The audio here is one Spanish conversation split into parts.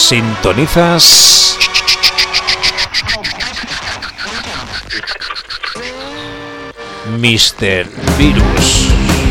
Sintonizas Mr. Virus.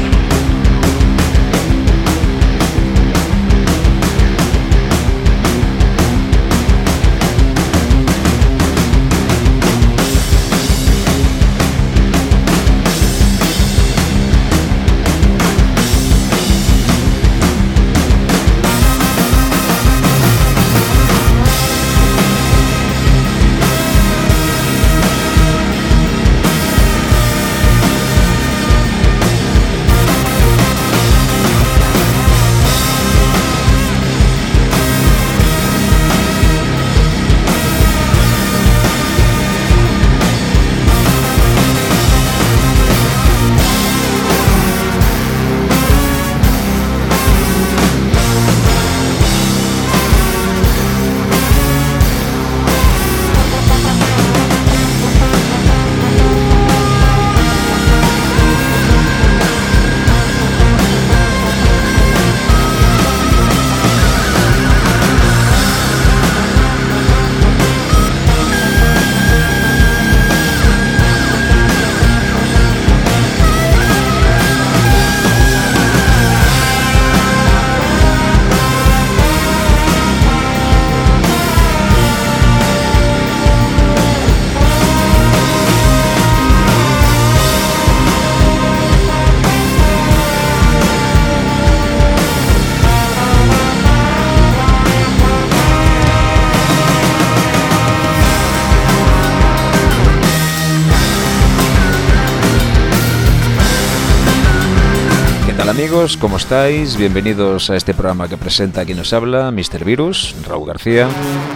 Amigos, ¿cómo estáis? Bienvenidos a este programa que presenta quien nos habla, Mr. Virus, Raúl García.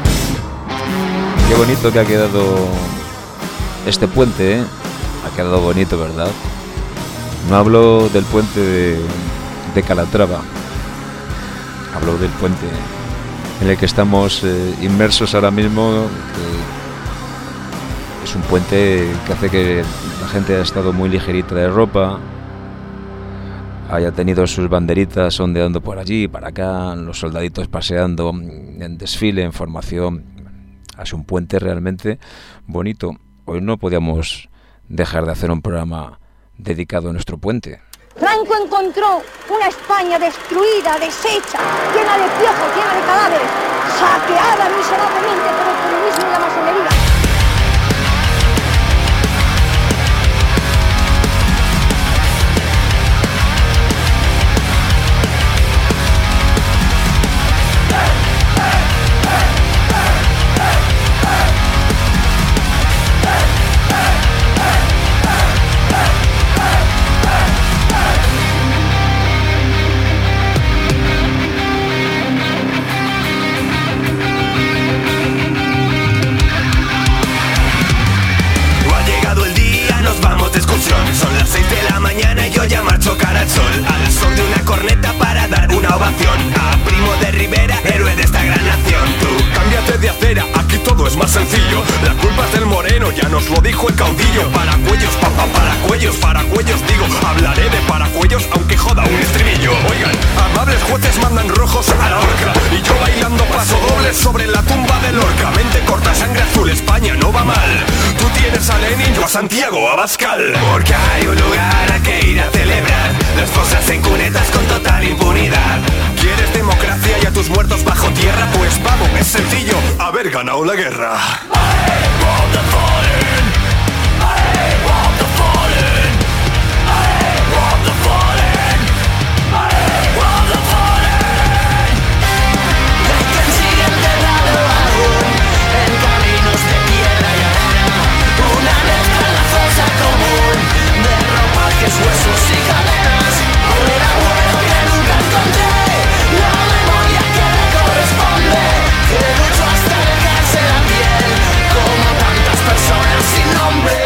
Qué bonito que ha quedado este puente, ¿eh? Ha quedado bonito, ¿verdad? No hablo del puente de Calatrava, hablo del puente en el que estamos inmersos ahora mismo, que es un puente que hace que la gente haya estado muy ligerita de ropa, haya tenido sus banderitas ondeando por allí y para acá, los soldaditos paseando en desfile, en formación. Hace un puente realmente bonito. Hoy no podíamos dejar de hacer un programa dedicado a nuestro puente. Franco encontró una España destruida, deshecha, llena de piojos, llena de cadáveres, saqueada miserablemente por el comunismo y la masonería. Son las 6 de la mañana y yo ya marcho cara al sol, al son de una corneta para dar una ovación a Primo de Rivera, héroe de esta gran nación. Tú cámbiate de acera, aquí todo es más sencillo. La culpa es del moreno, ya nos lo dijo el caudillo. Paracuellos, paracuellos, digo, hablaré de paracuellos aunque joda un estribillo. Oigan, amables jueces mandan rojos a la horca y yo bailando paso doble sobre la tumba de Lorca. Mente corta, sangre azul, España no va mal. Tú tienes a Lenin, yo a Santiago Abascal. Porque hay un lugar a que ir a celebrar las cosas en cunetas con total impunidad. ¿Quieres democracia y a tus muertos bajo tierra? Pues vamos, es sencillo, haber ganado la guerra. Huesos y cadenas, un abuelo que nunca encontré, la memoria que me corresponde, que lucho hasta dejarse la piel, como tantas personas sin nombre.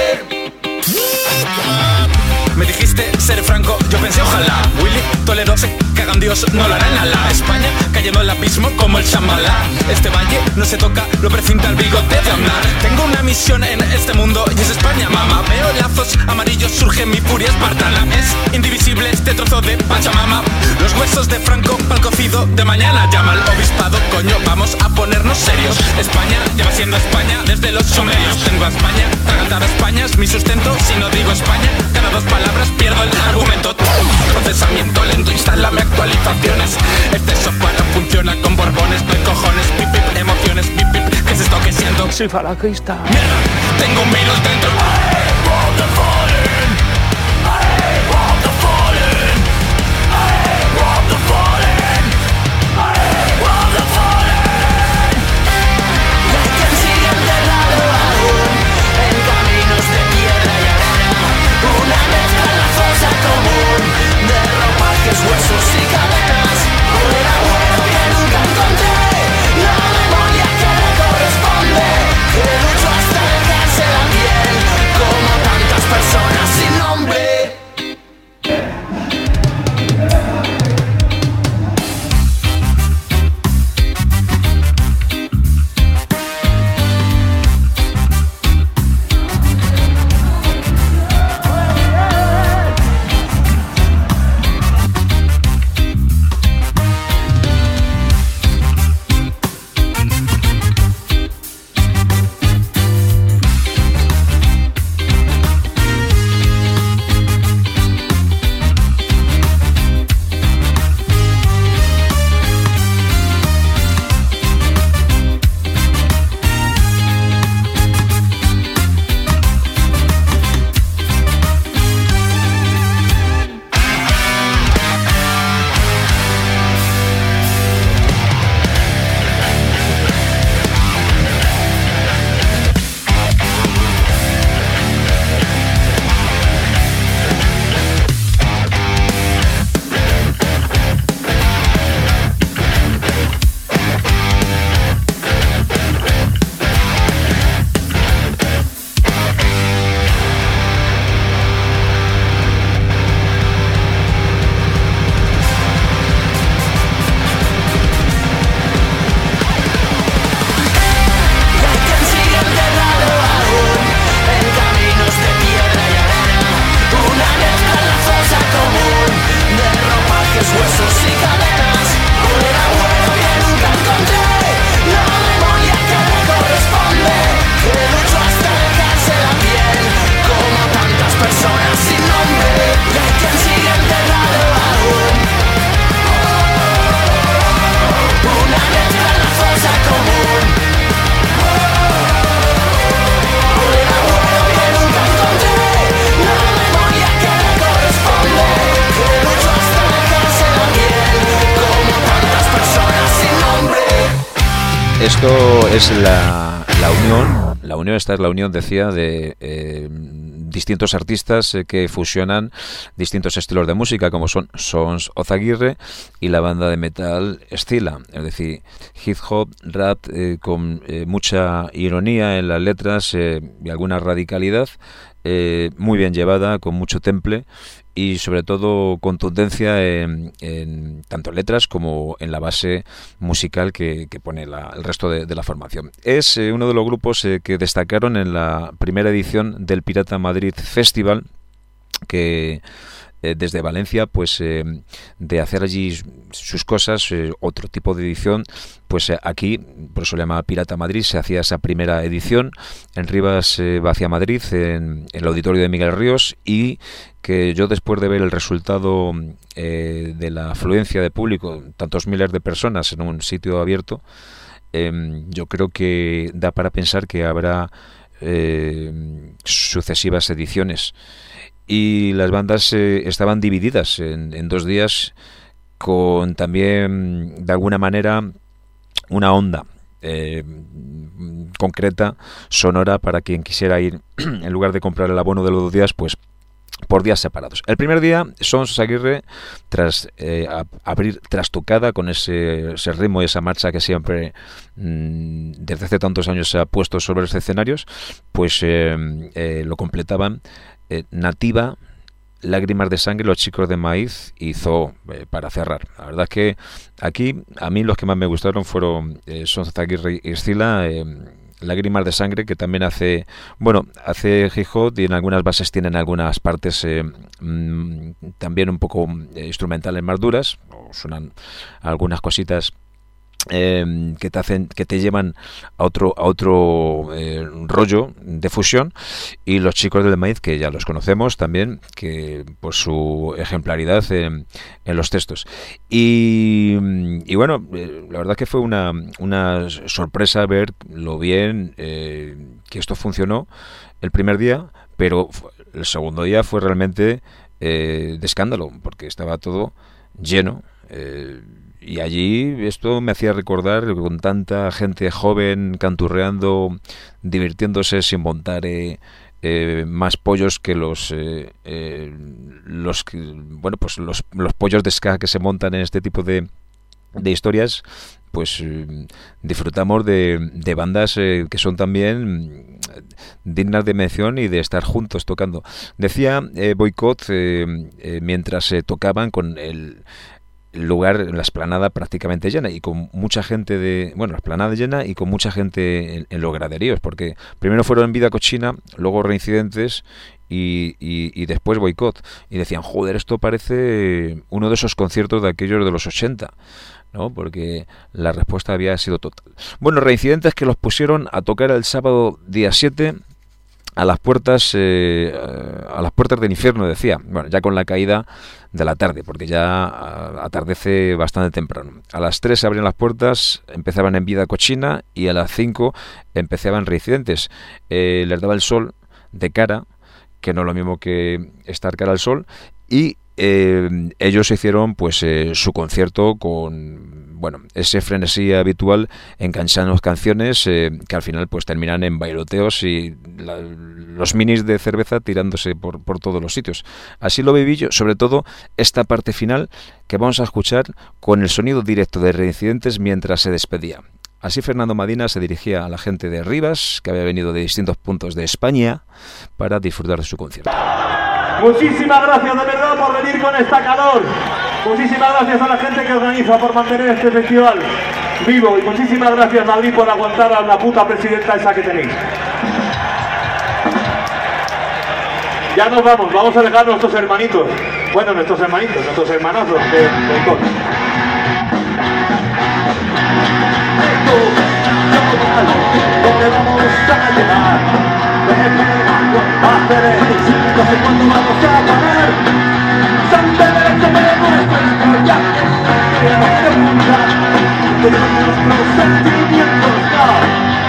Me dijiste ser franco, yo pensé ojalá Willy Toledo se caga en Dios, no lo hará en Alá. España cayendo al abismo como el Shambhala. Este valle no se toca, lo precinta el bigote de Aznar. Tengo una misión en este mundo y es España, mamá. Veo lazos amarillos, surge mi furia espartana. Es indivisible este trozo de Pachamama. Los huesos de Franco pa'l cocido de mañana. Llama al obispado, coño, vamos vamos a ponernos serios. España lleva siendo España desde los sumerios. Tengo a España, tragar a España es mi sustento. Si no digo España, cada dos palabras pierdo el argumento. Procesamiento lento, instálame actualizaciones. Este software no funciona con borbones, no hay cojones, pip pip, emociones, pip pip. ¿Qué es esto que siento? Soy falangista. Mierda, tengo un virus dentro. I want the fallen. I want the fallen. I want the fallen. I want the fallen. Hay quien sigue enterrado aún en caminos de piedra y arena. Una mezcla en la fosa común de ropajes, huesos y cadenas. Un abuelo que nunca encontré, la memoria que le corresponde. Que lucho hasta dejarse la piel, como tantas personas sin nombre. Esto es la unión. La unión, esta es la unión, decía, de distintos artistas que fusionan distintos estilos de música, como son Sons of Aguirre y la banda de metal Stila, es decir, hip hop, rap, con mucha ironía en las letras y alguna radicalidad, muy bien llevada, con mucho temple y sobre todo contundencia en tanto letras como en la base musical que pone el resto de la formación. Es uno de los grupos que destacaron en la primera edición del Pirata Madrid Festival, que desde Valencia, pues de hacer allí sus cosas, otro tipo de edición, pues aquí, por eso se llama Pirata Madrid, se hacía esa primera edición en Rivas Vacia Madrid, en el auditorio de Miguel Ríos, y que yo, después de ver el resultado de la afluencia de público, tantos miles de personas en un sitio abierto, yo creo que da para pensar que habrá sucesivas ediciones. Y las bandas estaban divididas en 2 días, con también, de alguna manera, una onda concreta, sonora, para quien quisiera ir, en lugar de comprar el abono de los 2 días, pues por días separados. El primer día, Sons Aguirre, tras abrir trastocada con ese ritmo y esa marcha que siempre desde hace tantos años se ha puesto sobre los escenarios, pues lo completaban Nativa, Lágrimas de Sangre, Los Chicos de Maíz y Zoo, para cerrar. La verdad es que aquí a mí los que más me gustaron fueron Sons of Aguirre y Stila. Lágrimas de Sangre, que también hace hip hop, y en algunas bases tienen algunas partes también un poco instrumentales más duras, o suenan algunas cositas que te llevan a otro rollo de fusión, y los chicos del maíz, que ya los conocemos también, que por su ejemplaridad en los textos. Y bueno, la verdad que fue una sorpresa ver lo bien que esto funcionó el primer día, pero el segundo día fue realmente de escándalo, porque estaba todo lleno. Y allí esto me hacía recordar, con tanta gente joven canturreando, divirtiéndose sin montar más pollos que los pollos de ska que se montan en este tipo de historias. Pues disfrutamos de bandas que son también dignas de mención y de estar juntos tocando. Decía Boicot, mientras tocaban, con el lugar, la explanada prácticamente llena, y con mucha gente la explanada llena y con mucha gente en los graderíos, porque primero fueron Vida Cochina, luego Reincidentes y después Boicot, y decían, joder, esto parece uno de esos conciertos de aquellos de los 80, ¿no? Porque la respuesta había sido total. Bueno, Reincidentes, que los pusieron a tocar el sábado día 7 a las puertas del infierno, decía. Bueno, ya con la caída de la tarde, porque ya atardece bastante temprano. A las 3 se abrían las puertas, empezaban en Vida Cochina, y a las 5 empezaban Reincidentes. Les daba el sol de cara, que no es lo mismo que estar cara al sol, y ellos hicieron pues su concierto con ese frenesí habitual, enganchando canciones que al final pues terminan en bailoteos y los minis de cerveza tirándose por todos los sitios. Así lo viví yo, sobre todo esta parte final que vamos a escuchar con el sonido directo de Reincidentes mientras se despedía. Así Fernando Madina se dirigía a la gente de Rivas, que había venido de distintos puntos de España para disfrutar de su concierto. Muchísimas gracias de verdad por venir con esta calor. Muchísimas gracias a la gente que organiza por mantener este festival vivo. Y muchísimas gracias, Madrid, por aguantar a la puta presidenta esa que tenéis. Ya nos vamos a dejar nuestros hermanitos. Bueno, nuestros hermanazos de Boicot. ¿Dónde vamos a llegar? No sé cuándo vamos a parar. Santa derecha de nuestro estudiante, queremos preguntar, tenemos nuestros sentimientos ya.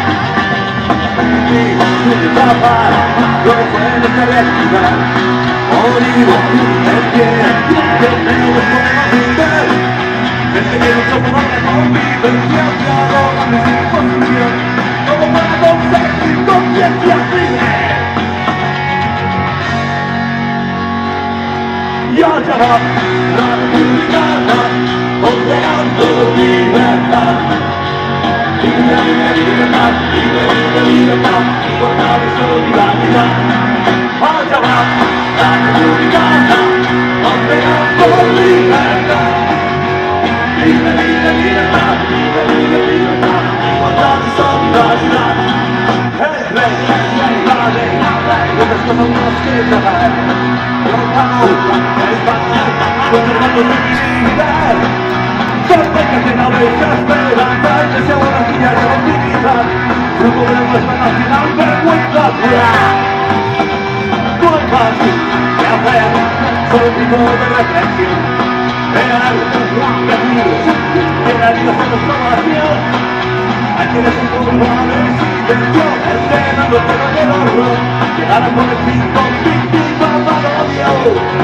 Y tapar lo que puede ser realidad. Morimos en pie, tenemos podemos vivir. Desde que no somos una convivencia, la imposición, como para conseguir conciencia libre. Y allá va la republicana, ondeando libertad. Libre, libre, libertad, libre, libre, libertad, igualdad y solidaridad. Allá va la republicana, ondeando libertad. Libre, libre, libertad, libre, libre, libertad, igualdad y solidaridad. El rey, la ley, nuestras cosas nos quedan. España, conservando su dignidad. Solo hay que tener esa esperanza, el deseo de la vida de optimizar. Fruto de nuestra nacional vergüenza pura. No es fácil de hacer, solo un tipo de reflexión. Real, decir, que la vida se nos ovación. Hay quienes son culpables y silencio, entrenando el terror y el horror. Llegar a por el fin con víctima para odio.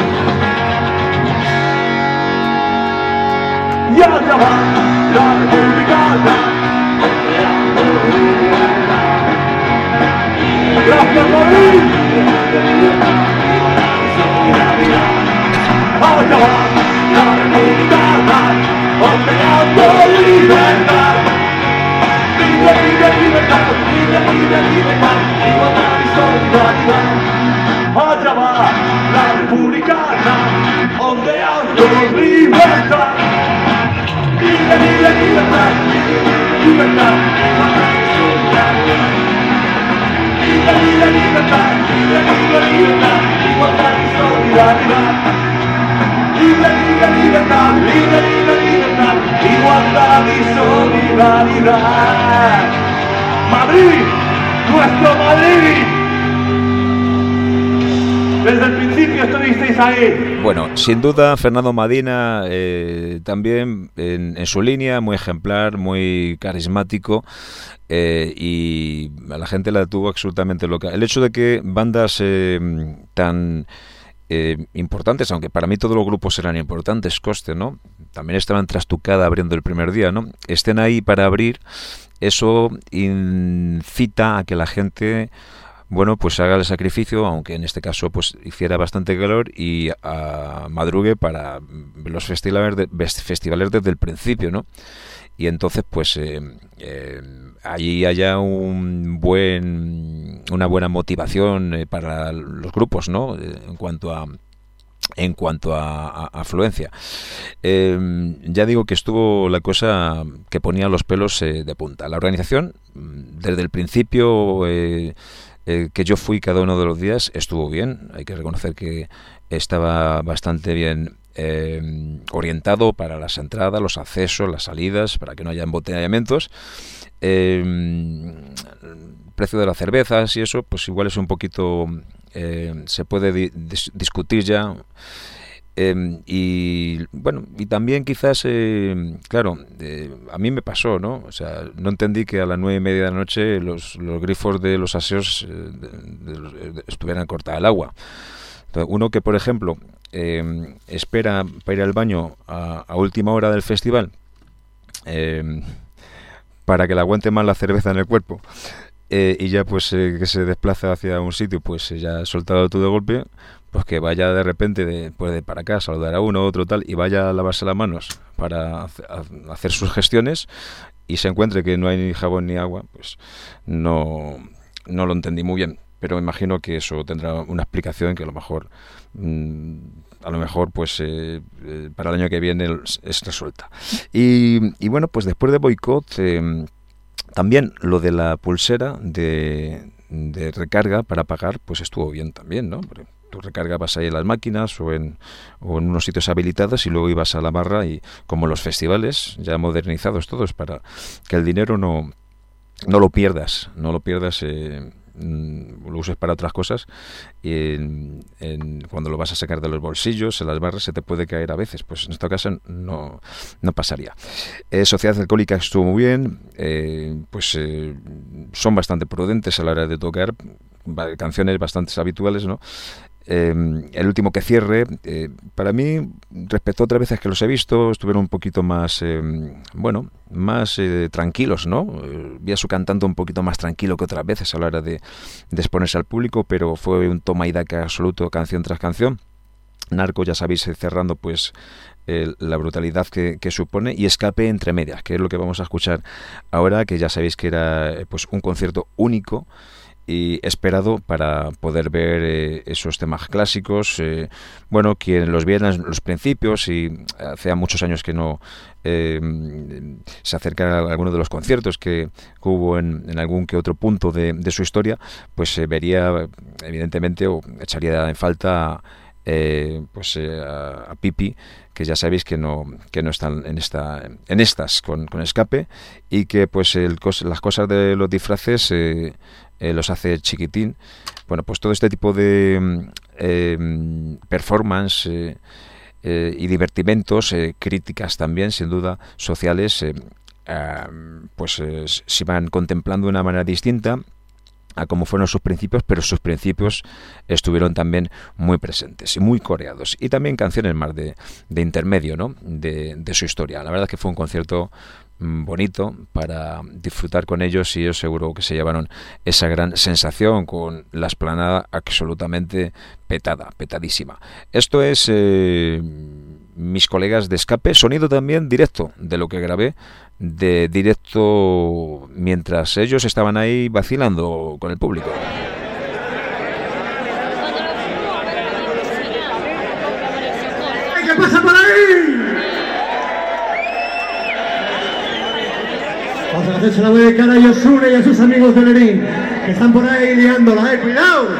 Y allá va la republicana, gracias Madrid. Allá va la republicana, ondeando libertad. Libre, libre, libertad, libre, libre, libertad, igualdad y solidaridad. Allá va la republicana, ondeando libertad. Libre, libre, libertad, libertad, igualdad y solidaridad. Libre, libre, libertad, libre, libre, libertad, igualdad y solidaridad. Libre, libre, libertad, libre, libre, libertad, igualdad y solidaridad. ciudad. Madrid, nuestro Madrid. Desde el principio estuvisteis ahí. Bueno, sin duda Fernando Madina también en su línea, muy ejemplar, muy carismático, y a la gente la tuvo absolutamente loca. El hecho de que bandas tan importantes, aunque para mí todos los grupos eran importantes, coste, ¿no? También estaban Trastucada abriendo el primer día, ¿no? Estén ahí para abrir, eso incita a que la gente, bueno, pues haga el sacrificio, aunque en este caso pues hiciera bastante calor, y madrugue para los festivales desde el principio, ¿no? Y entonces pues allí haya una buena motivación para los grupos, ¿no? En cuanto a afluencia. Ya digo que estuvo la cosa que ponía los pelos de punta. La organización, desde el principio que yo fui cada uno de los días, estuvo bien. Hay que reconocer que estaba bastante bien orientado para las entradas, los accesos, las salidas, para que no haya embotellamientos. El precio de las cervezas y eso, pues igual es un poquito, se puede discutir ya. Y bueno, y también quizás, claro, a mí me pasó, ¿no? O sea, no entendí que a las 9:30 de la noche los grifos de los aseos estuvieran cortadas el agua. Entonces, uno que, por ejemplo, espera para ir al baño a última hora del festival, para que le aguante más la cerveza en el cuerpo, y ya pues que se desplaza hacia un sitio, pues ya soltado todo de golpe, pues que vaya de repente para acá, saludar a uno, otro tal, y vaya a lavarse las manos para hacer sus gestiones, y se encuentre que no hay ni jabón ni agua, pues no lo entendí muy bien. Pero me imagino que eso tendrá una explicación que a lo mejor pues para el año que viene es resuelta. Y bueno, pues después de boicot, también lo de la pulsera de recarga para pagar, pues estuvo bien también, ¿no? Porque tú recargabas ahí en las máquinas o en unos sitios habilitados, y luego ibas a la barra, y como los festivales ya modernizados todos, para que el dinero no lo pierdas, lo uses para otras cosas, y cuando lo vas a sacar de los bolsillos, en las barras, se te puede caer a veces. Pues en esta ocasión no pasaría. Sociedad Alcohólica estuvo muy bien, son bastante prudentes a la hora de tocar canciones bastante habituales, ¿no? El último que cierre, para mí, respecto a otras veces que los he visto, estuvieron un poquito más más tranquilos, ¿no? Vi a su cantante un poquito más tranquilo que otras veces a la hora de exponerse al público, pero fue un toma y daca absoluto, canción tras canción. Narco, ya sabéis, cerrando pues la brutalidad que supone, y Escape entre medias, que es lo que vamos a escuchar ahora, que ya sabéis que era pues un concierto único y esperado para poder ver esos temas clásicos. Bueno, quien los viera en los principios, y hacía muchos años que no se acerca a alguno de los conciertos que hubo en algún que otro punto de su historia, pues vería evidentemente, o echaría en falta a Pipi, que ya sabéis que no están en estas con Escape, y que pues las cosas de los disfraces los hace Chiquitín. Bueno, pues todo este tipo de performance y divertimentos, críticas también, sin duda, sociales, se van contemplando de una manera distinta a cómo fueron sus principios, pero sus principios estuvieron también muy presentes y muy coreados, y también canciones más de intermedio, ¿no? de su historia. La verdad es que fue un concierto bonito para disfrutar con ellos, y yo seguro que se llevaron esa gran sensación, con la explanada absolutamente petadísima. Esto es mis colegas de Escape, sonido también directo de lo que grabé, de directo mientras ellos estaban ahí vacilando con el público. ¿Qué pasa por ahí? Vamos a hacerse la buena cara a Yosune y a sus amigos de Lerín, que están por ahí liándola, cuidado.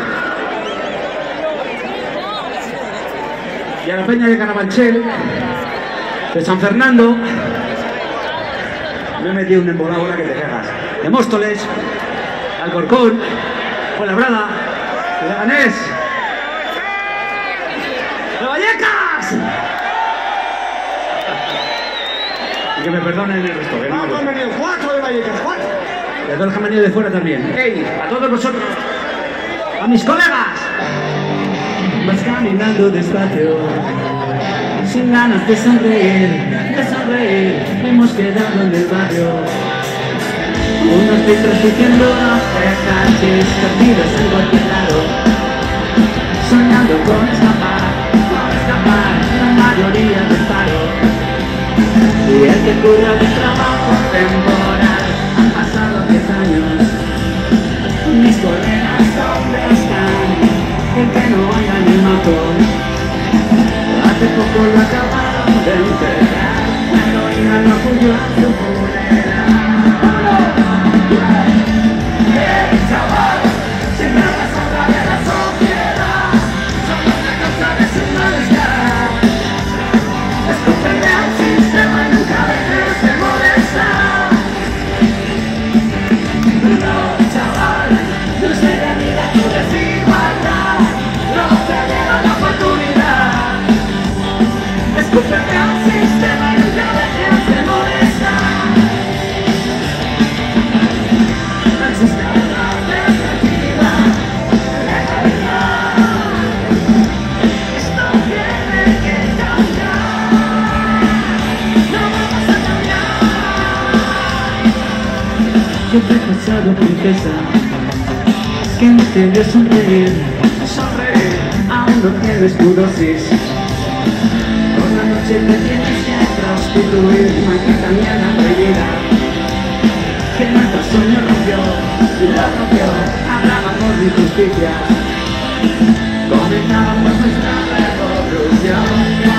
Y a la peña de Carabanchel, de San Fernando, Me he metido un embolado ahora que te cagas. De Móstoles, Alcorcón, Fuenlabrada, de Leganés, de Vallecas. Y que me perdonen el resto. Que no me gusta. 4 de Vallecas, 4. Y a todos los que han venido de fuera también. ¡Ey! A todos vosotros. ¡A mis colegas! Vas caminando despacio, sin ganas de sonreír, hemos quedado en el barrio. Unos litros diciendo no te cantes, perdidos en cualquier lado, soñando con escapar, la mayoría del paro. Y el que curra de trabajo temporal, han pasado 10 años, mis colegas ¿dónde están? El que no vaya ni mato, hace poco lo acabaron de enterrar, la heroína no apoyó a su funeral. El chaval, siempre a la sombra de la sociedad, solo una causa de su malestar. Escúchame al sistema y nunca dejes de molestar. No, chaval, no se mira tu desigualdad, no te dieron la oportunidad. Escúchame al sistema y nunca dejes de molestar. No existe una alternativa, legalidad. Esto tiene que cambiar, no vamos a cambiar. Yo te he pasado, princesa, que no te vio sonreír, aún no tienes tu dosis. Por la noche te tienes que prostituir, maldita mierda prohibida, que nuestro sueño rompió, hablábamos de injusticia, comentábamos nuestra revolución,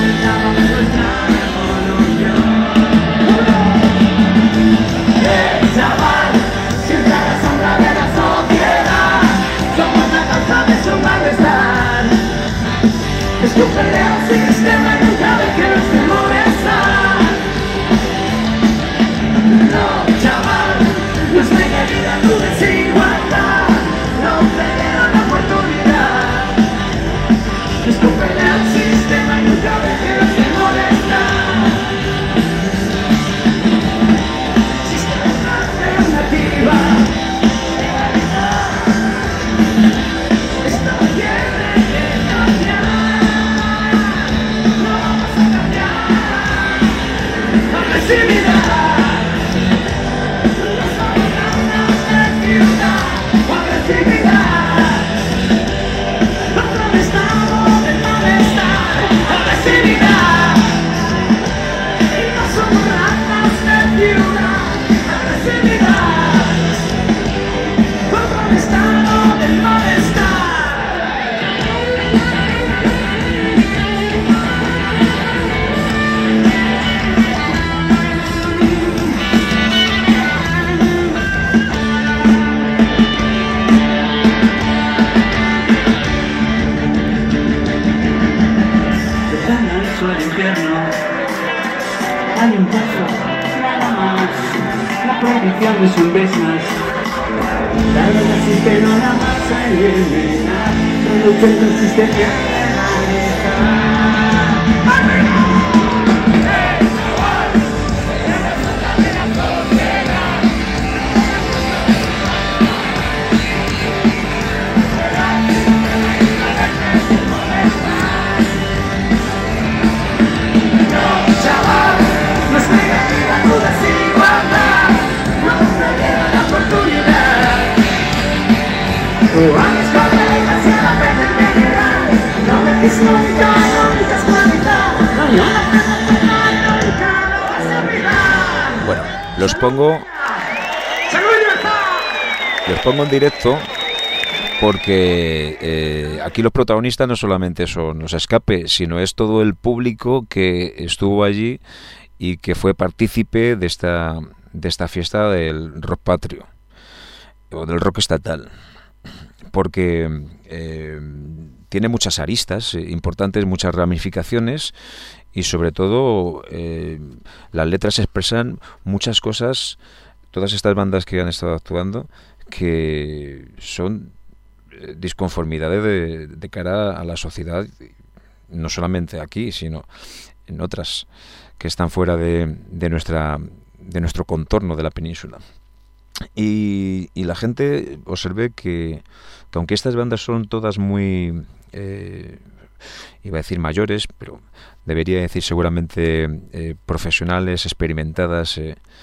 chaval, siempre a la sombra de la sociedad, somos la causa de su malestar. Escúchale al sistema y nunca dejes de molestar. No, chaval, no es medida tu desigualdad, no te dieron la oportunidad. Escúchale al sistema y nunca dejes de molestar. Existe una alternativa, legalidad. Esto tiene que cambiar, no vamos a cambiar. Agresividad, los abogados de ciudad. Agresividad, contra el estado del malestar. Agresividad, y no somos ratas de ciudad. Agresividad, contra el estado del malestar. Ventana al infierno, hay un paso, nada más. La prohibición es un business, la verdad existe, no la vas a eliminar. Solo que consiste en erradicar. Bueno, los pongo en directo porque aquí los protagonistas no solamente son los Escape, sino es todo el público que estuvo allí y que fue partícipe de esta fiesta del rock patrio o del rock estatal, porque tiene muchas aristas importantes, muchas ramificaciones, y sobre todo las letras expresan muchas cosas, todas estas bandas que han estado actuando, que son disconformidades de cara a la sociedad, no solamente aquí, sino en otras que están fuera de nuestro contorno de la península. Y la gente observé que aunque estas bandas son todas muy, iba a decir mayores, pero debería decir seguramente profesionales, experimentadas,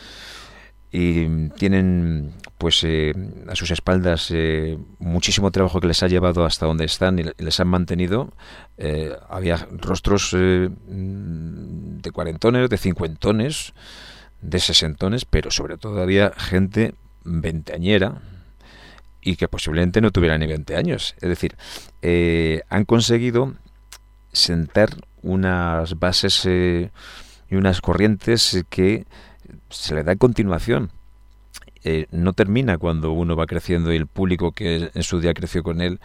y tienen pues a sus espaldas muchísimo trabajo que les ha llevado hasta donde están y les han mantenido. Había rostros de cuarentones, de cincuentones, de sesentones, pero sobre todo había gente veinteañera y que posiblemente no tuviera ni 20 años. Es decir, han conseguido sentar unas bases y unas corrientes que se le da continuación. No termina cuando uno va creciendo y el público que en su día creció con él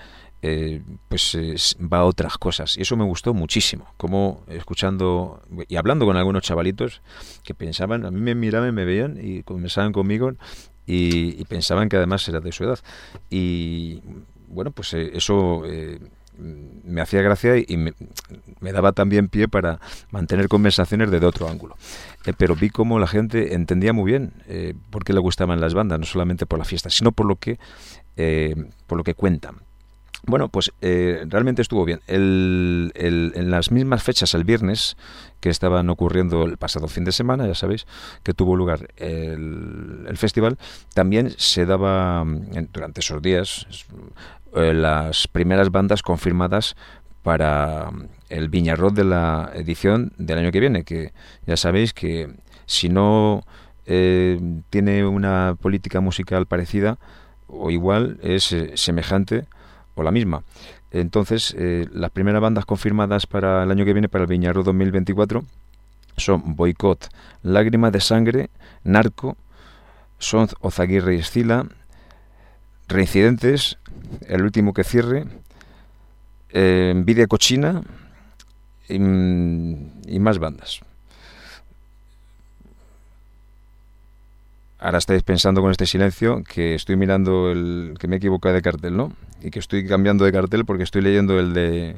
va a otras cosas, y eso me gustó muchísimo, como escuchando y hablando con algunos chavalitos que pensaban, a mí me miraban y me veían y conversaban conmigo y pensaban que además era de su edad, y bueno, pues eso me hacía gracia y me daba también pie para mantener conversaciones desde otro ángulo. Pero vi cómo la gente entendía muy bien por qué le gustaban las bandas, no solamente por la fiesta, sino por lo que cuentan. Bueno, pues realmente estuvo bien. En las mismas fechas, el viernes, que estaban ocurriendo el pasado fin de semana, ya sabéis, que tuvo lugar el festival, también se daba durante esos días las primeras bandas confirmadas para el Viñarrot de la edición del año que viene, que ya sabéis que si no tiene una política musical parecida o igual, es semejante o la misma. Entonces, las primeras bandas confirmadas para el año que viene, para el Viñarrot 2024, son Boicot, Lágrima de Sangre, Narco, Sons Ozaguirre y Escila, Reincidentes, El Último que Cierre, Envidia Cochina y más bandas. Ahora estáis pensando con este silencio que estoy mirando que me he equivocado de cartel, ¿no? Y que estoy cambiando de cartel porque estoy leyendo el de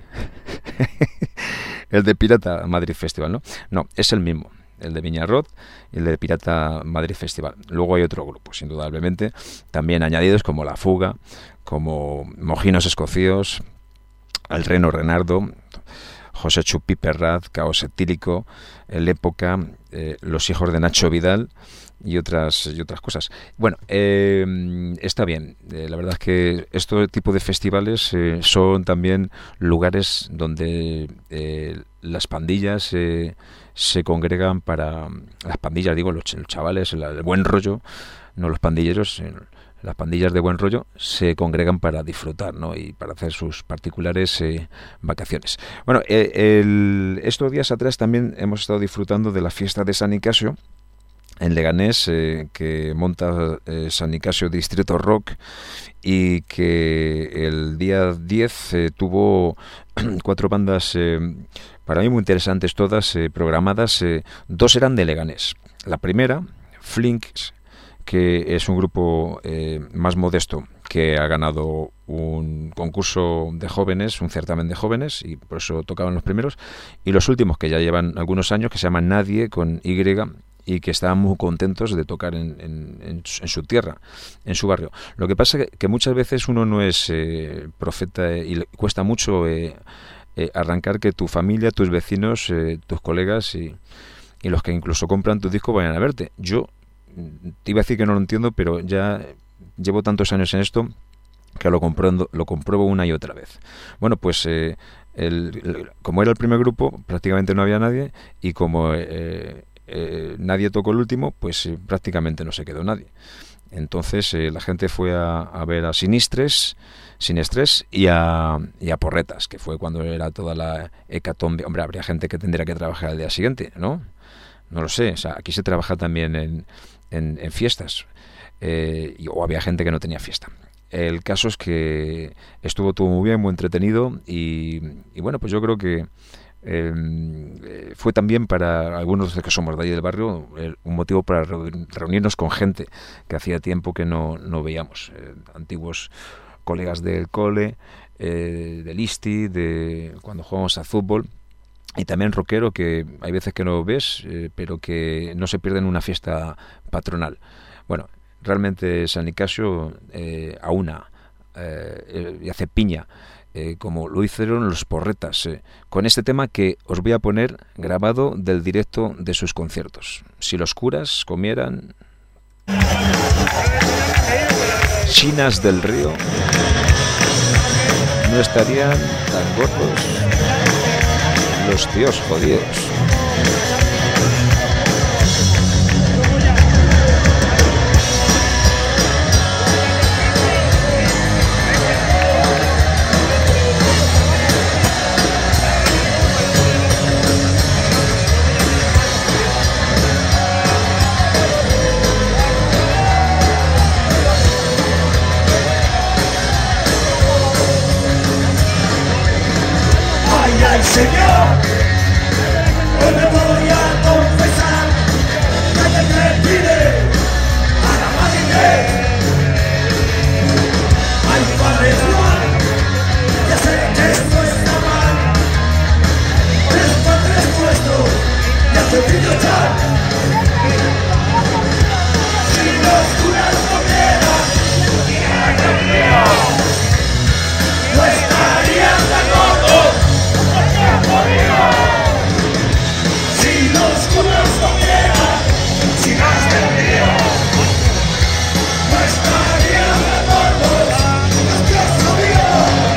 el de Pirata Madrid Festival, ¿no? No, es el mismo, el de Viñarrot y el de Pirata Madrid Festival. Luego hay otro grupo, indudablemente, también añadidos, como La Fuga, como Mojinos Escocíos, El Reno Renardo, José Chupí Perraz, Caos Etílico, El Época, Los Hijos de Nacho Vidal y otras cosas. Bueno, está bien. La verdad es que este tipo de festivales son también lugares donde las pandillas se congregan para... Las pandillas, digo, los chavales, el buen rollo, no los pandilleros, las pandillas de buen rollo se congregan para disfrutar, ¿no? Y para hacer sus particulares vacaciones. Bueno, estos días atrás también hemos estado disfrutando de la fiesta de San Nicasio en Leganés, que monta San Nicasio Distrito Rock, y que el día 10 tuvo 4 bandas para mí muy interesantes, todas programadas. 2 eran de Leganés. La primera, Flinks, que es un grupo más modesto, que ha ganado un concurso de jóvenes, un certamen de jóvenes, y por eso tocaban los primeros. Y los últimos, que ya llevan algunos años, que se llaman Nadie, con Y, y que estaban muy contentos de tocar en su tierra, en su barrio. Lo que pasa es que muchas veces uno no es profeta, y le cuesta mucho arrancar que tu familia, tus vecinos, tus colegas y los que incluso compran tu disco vayan a verte. Yo te iba a decir que no lo entiendo, pero ya llevo tantos años en esto que lo compruebo una y otra vez. Bueno, pues como era el primer grupo, prácticamente no había nadie, y como nadie tocó el último, pues prácticamente no se quedó nadie. Entonces la gente fue a ver a Sinistres y a Porretas, que fue cuando era toda la hecatombe. Hombre, habría gente que tendría que trabajar al día siguiente, ¿no? No lo sé. O sea, aquí se trabaja también en fiestas, o había gente que no tenía fiesta. El caso es que estuvo todo muy bien, muy entretenido y bueno, pues yo creo que fue también para algunos de los que somos de allí del barrio un motivo para reunirnos con gente que hacía tiempo que no veíamos, antiguos colegas del cole, del ISTI, de cuando jugamos a fútbol, y también rockero que hay veces que no ves, pero que no se pierden una fiesta patronal. Bueno, realmente San Nicasio aúna y hace piña, como lo hicieron los Porretas, con este tema que os voy a poner grabado del directo de sus conciertos. Si los curas comieran chinas del río, no estarían tan gordos los tíos jodidos. Ay, Señor, hoy me voy a confesar, nadie me pide a la madre. Ay, Padre Juan, ya sé que esto está mal, pero es Padre puesto y hace pido echar. Si los curas no quieran, no estarían tan gordos. Si los curas no quieran, si más del río, no estarían tan gordos los que os jodidos.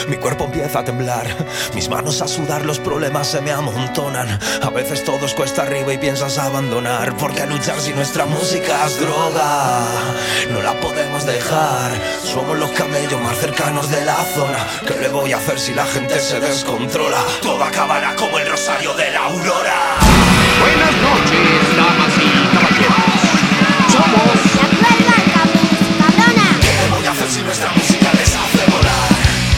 Mi cuerpo empieza a temblar, mis manos a sudar, los problemas se me amontonan. A veces todo es cuesta arriba y piensas abandonar. ¿Por qué luchar si nuestra música es droga? No la podemos dejar. Somos los camellos más cercanos de la zona. ¿Qué le voy a hacer si la gente se descontrola? Todo acabará como el rosario de la aurora. Buenas noches, damas y caballeros. Somos La actual marca Cabrona. ¿Qué le voy a hacer si nuestra música les hace volar?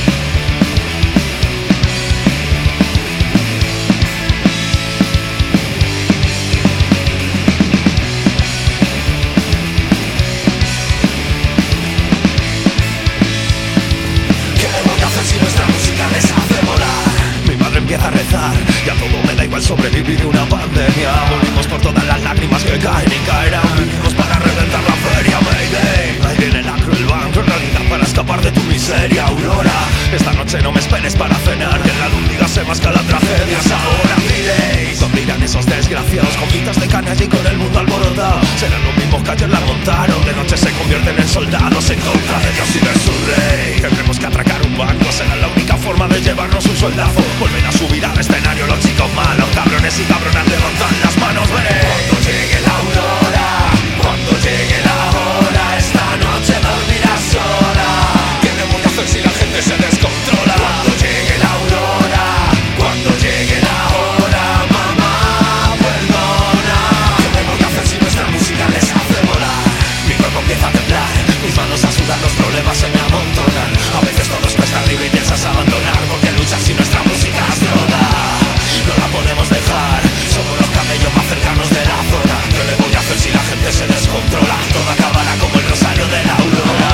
Si nuestra música les hace volar. Mi madre empieza a rezar, ya todo me da igual sobrevivir de una pandemia. Morimos por todas las lágrimas que caen y caerán. Vivimos para reventar la feria, Mayday. Ahí viene la cruel banco, en realidad para escapar de tu miseria, Aurora. Esta noche no me esperes para cenar, que en la luz diga se masca la tragedia. Es ahora, miréis, ¿dónde irán esos desgraciados? Con pintas de caña y con el mundo alborotado. Serán los mismos que ayer la montaron. De noche se convierten en soldados en contra de Dios y de su rey. Tendremos que atracar un banco, será la única forma de llevarnos un sueldazo. Volver a subir al escenario los chicos malos, cabrones y cabronas levantan las manos. Veré cuando llegue la aurora, cuando llegue la hora, esta noche dormirás sola. ¿Qué le voy a hacer si la gente se descontrola? Cuando llegue la aurora, cuando llegue la hora, mamá, perdona. ¿Qué le voy a hacer si nuestra música les hace volar? Mi cuerpo empieza a temblar, mis manos a sudar, los problemas se me amontonan. A veces todo es cuesta arriba y piensas abandonar. Porque luchas si nuestra música es droga. No la podemos dejar, somos los camellos más cercanos de la zona. ¿Qué le voy a hacer si la gente se descontrola? Todo acabará como el rosario de la aurora.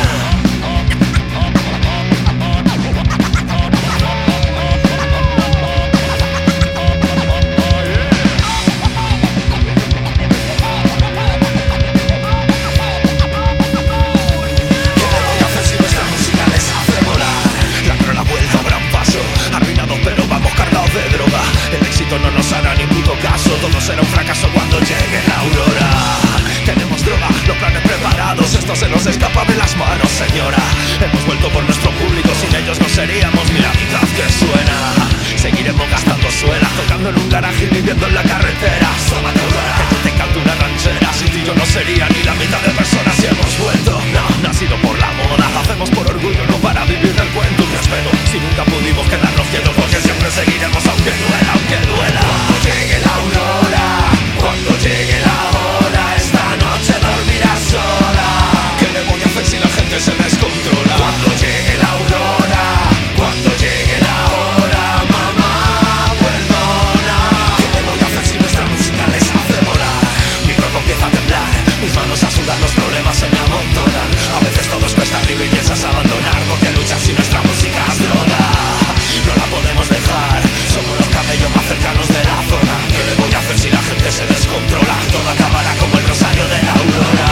No nos hará ni puto caso, todo será un fracaso cuando llegue la aurora. Tenemos droga, los planes preparados, esto se nos escapa de las manos, señora. Hemos vuelto por nuestro público, sin ellos no seríamos ni la mitad que suena. Seguiremos gastando suelas, tocando en un garaje y viviendo en la carretera. Sómate aurora, que yo te canto una ranchera. Sin ti yo no sería ni la mitad de personas si hemos vuelto. No ha sido por la moda, lo hacemos por orgullo, no para vivir del cuento. Un respeto, si nunca pudimos quedarnos quietos, porque siempre seguiremos aunque duela, aunque duela. Cuando llegue la aurora, cuando llegue la hora, esta noche dormirás sola. ¿Qué le voy a hacer si la gente se descontrola? Cuando llegue la aurora, cuando llegue la hora, mamá, perdona. ¿Qué le voy a hacer si nuestra música les hace volar? Mi cuerpo empieza a temblar, mis manos a sudar, los problemas se me amontonan. A veces todo es cuesta arriba y piensas abandonar. Porque luchas si nuestra música es droga. No la podemos dejar, somos los camellos más cercanos de la zona. ¿Qué le voy a hacer si la gente se descontrola? Todo acabará como el rosario de la aurora.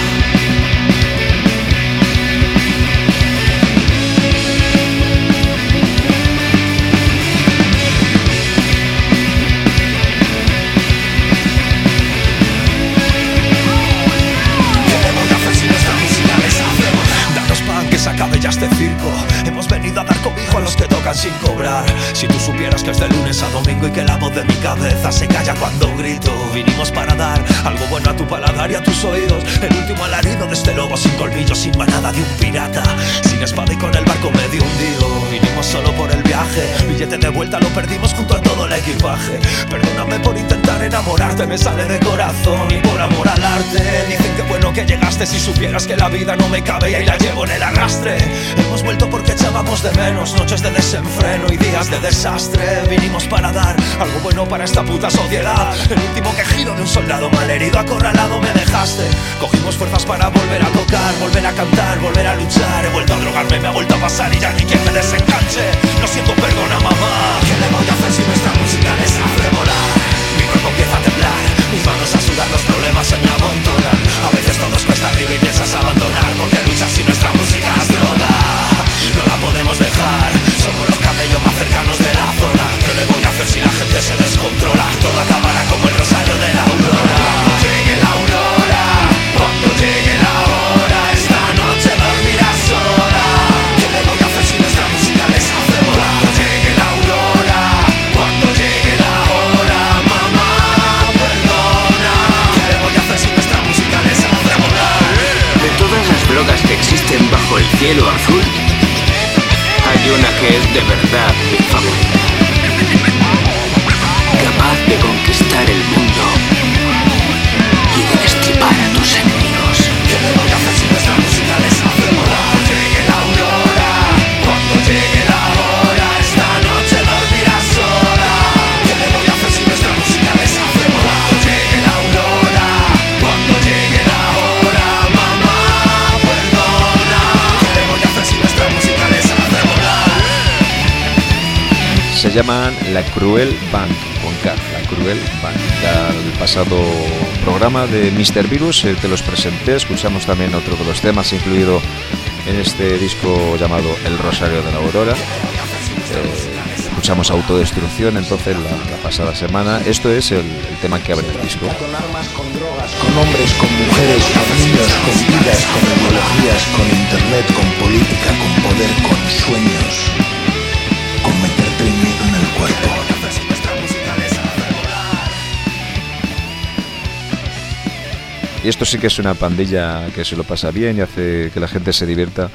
Se acabe ya este circo. Hemos venido a dar cobijo a los que tocan sin cobrar. Si tú supieras que es de lunes a domingo y que la voz de mi cabeza se calla cuando grito. Vinimos para dar algo bueno a tu paladar y a tus oídos. El último alarido de este lobo sin colmillos, sin manada de un pirata, sin espada y con el barco medio hundido. Vinimos solo por el viaje, billete de vuelta lo perdimos junto a todo el equipaje. Perdóname por intentar enamorarte, me sale de corazón y por amor al arte. Dicen que bueno que llegaste, si supieras que la vida no me cabe y ahí la llevo en el arrastre. Hemos vuelto porque echábamos de menos noches de desenfreno y días de desastre. Vinimos para dar algo bueno para esta puta sociedad. El último quejido de un soldado malherido, acorralado me dejaste. Cogimos fuerzas para volver a tocar, volver a cantar, volver a luchar. He vuelto a drogarme, me ha vuelto a pasar y ya ni quien me desenganche. Lo siento, perdona mamá. ¿Qué le voy a hacer si nuestra música les hace volar? Mi cuerpo empieza a temblar, mis manos a sudar, los problemas se me amontonan. A veces todo es cuesta arriba y piensas abandonar. Porque luchas si nuestra música es droga. No la podemos dejar, somos los camellos más cercanos de la zona. ¿Qué le voy a hacer si la gente se descontrola? Todo acabará como el rosario de la aurora. Cuando llegue la aurora, cuando llegue la hora, esta noche dormirás sola. ¿Qué le voy a hacer si nuestra música les cielo azul, hay una que es de verdad mi favorita. Capaz de conquistar el mundo y de destripar a tus enemigos. ¿Qué le voy a hacer si nuestra música les hace volar? Cuando llegue la aurora, cuando llegue la hora, esta noche dormirás sola. ¿Qué le voy a hacer si nuestra música les hace volar? Cuando llegue la aurora, cuando llegue la hora, mamá, perdona. ¿Qué le voy a hacer si nuestra música les hace volar? Se llaman La Cruel Band, con K, La Cruel Band. El pasado programa de Mr. Virus te los presenté, escuchamos también otro de los temas incluido en este disco llamado El Rosario de la Aurora. Escuchamos Autodestrucción entonces la pasada semana. Esto es el tema que abre el disco. Con armas, con drogas, con hombres, con mujeres, con niños, con vidas, con ideologías, con internet, con política, con poder, con sueños, con meterte el miedo en el cuerpo. Y esto sí que es una pandilla que se lo pasa bien y hace que la gente se divierta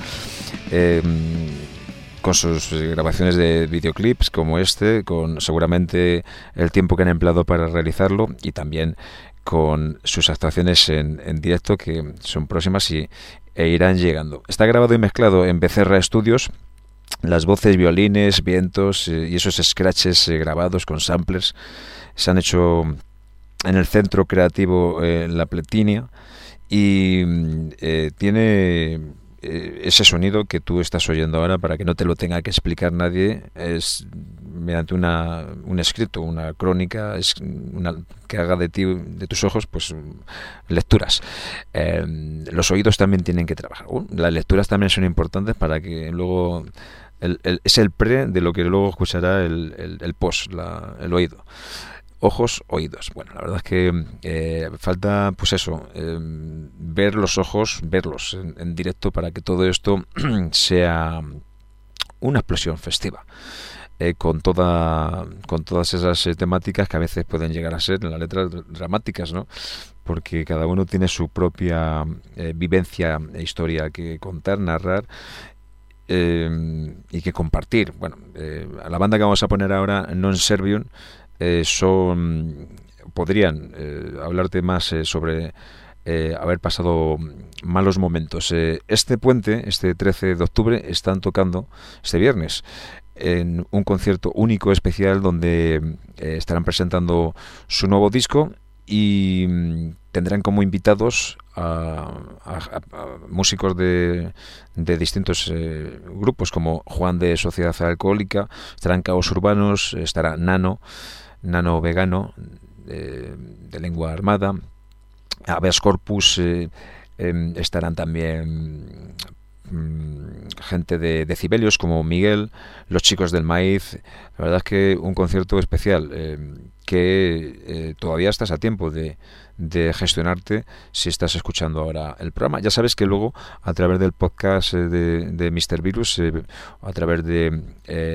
con sus grabaciones de videoclips como este, con seguramente el tiempo que han empleado para realizarlo y también con sus actuaciones en directo que son próximas e irán llegando. Está grabado y mezclado en Becerra Studios. Las voces, violines, vientos y esos scratches grabados con samplers se han hecho en el Centro Creativo La Pletinia y tiene ese sonido que tú estás oyendo ahora, para que no te lo tenga que explicar nadie, es mediante un escrito, una crónica que haga de ti, de tus ojos, pues lecturas. Los oídos también tienen que trabajar. Las lecturas también son importantes para que luego es el pre de lo que luego escuchará el post, el oído. Ojos, oídos. Bueno, la verdad es que falta, pues eso, ver los ojos, verlos en directo para que todo esto sea una explosión festiva. Con todas esas temáticas que a veces pueden llegar a ser en las letras dramáticas, ¿no? Porque cada uno tiene su propia vivencia e historia que contar, narrar y que compartir. Bueno, a la banda que vamos a poner ahora, Non Servium, podrían hablarte más sobre haber pasado malos momentos. Este puente, este 13 de octubre, están tocando este viernes en un concierto único, especial, donde estarán presentando su nuevo disco y tendrán como invitados a músicos de distintos grupos, como Juan de Sociedad Alcohólica, estarán Caos Urbanos, estará Nano Vegano, de Lengua Armada, Habeas Corpus, estarán también gente de Decibelios como Miguel, Los Chicos del Maíz. La verdad es que un concierto especial que todavía estás a tiempo de gestionarte si estás escuchando ahora el programa. Ya sabes que luego a través del podcast de Mr. Virus, a través de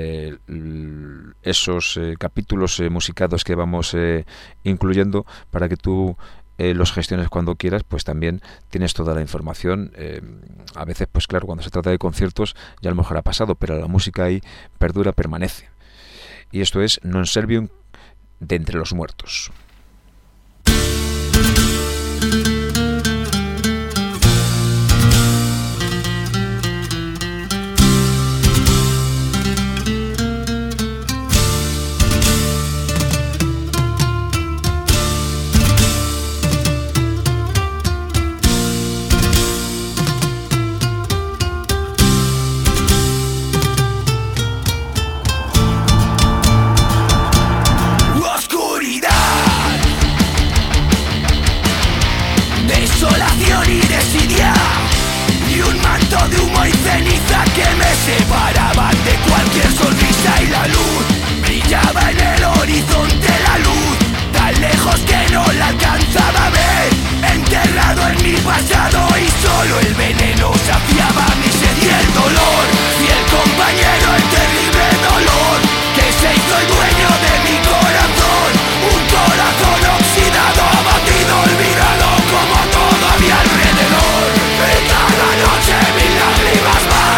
esos capítulos musicados que vamos incluyendo para que tú los gestiones cuando quieras, pues también tienes toda la información. A veces, pues claro, cuando se trata de conciertos ya a lo mejor ha pasado, pero la música ahí perdura, permanece. Y esto es Non Servium, de Entre los Muertos. Separaban de cualquier sonrisa y la luz brillaba en el horizonte, la luz tan lejos que no la alcanzaba a ver, enterrado en mi pasado y solo el veneno saciaba mi sed y el dolor, y el compañero, el terrible dolor que se hizo el dueño de mi corazón, un corazón oxidado, abatido, olvidado como todo a mi alrededor, y cada noche mis lágrimas van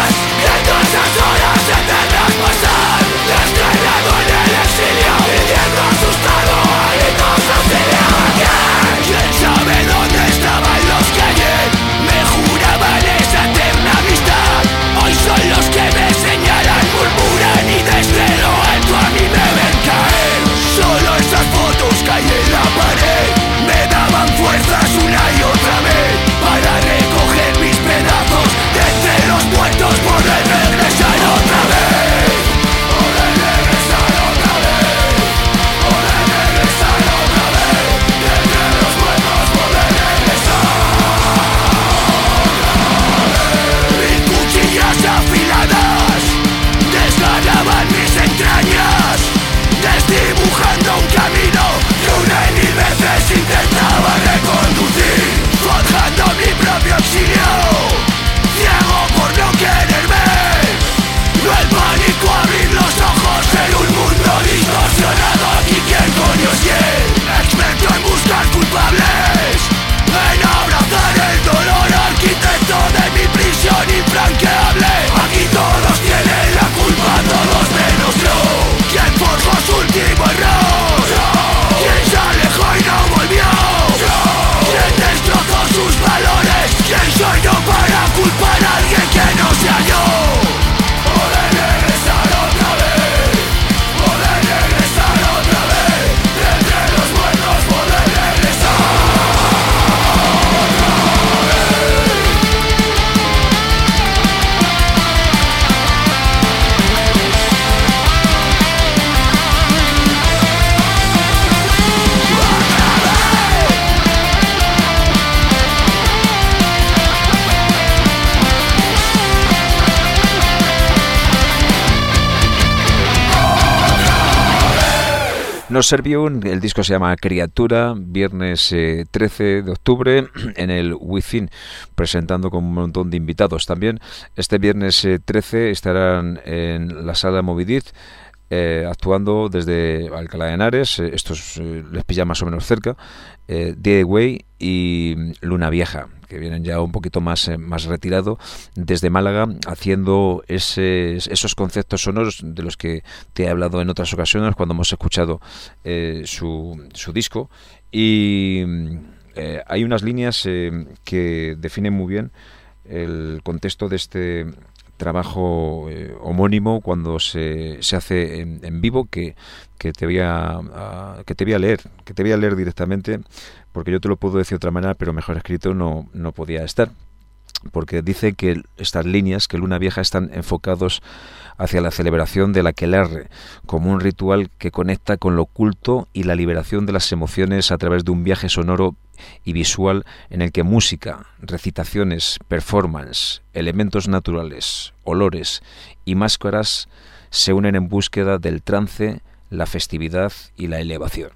No Servium, el disco se llama Criatura, viernes 13 de octubre en el Within, presentando con un montón de invitados también. Este viernes 13 estarán en la sala Movidith, actuando desde Alcalá de Henares, estos les pilla más o menos cerca, D-Way y Luna Vieja, que vienen ya un poquito más retirado desde Málaga, haciendo esos conceptos sonoros de los que te he hablado en otras ocasiones cuando hemos escuchado su disco. Y hay unas líneas que definen muy bien el contexto de este trabajo homónimo cuando se hace en vivo, que te voy a leer directamente, porque yo te lo puedo decir de otra manera, pero mejor escrito no podía estar, porque dice que estas líneas, que Luna Vieja, están enfocados hacia la celebración del aquelarre, como un ritual que conecta con lo oculto y la liberación de las emociones a través de un viaje sonoro y visual en el que música, recitaciones, performance, elementos naturales, olores y máscaras se unen en búsqueda del trance, la festividad y la elevación.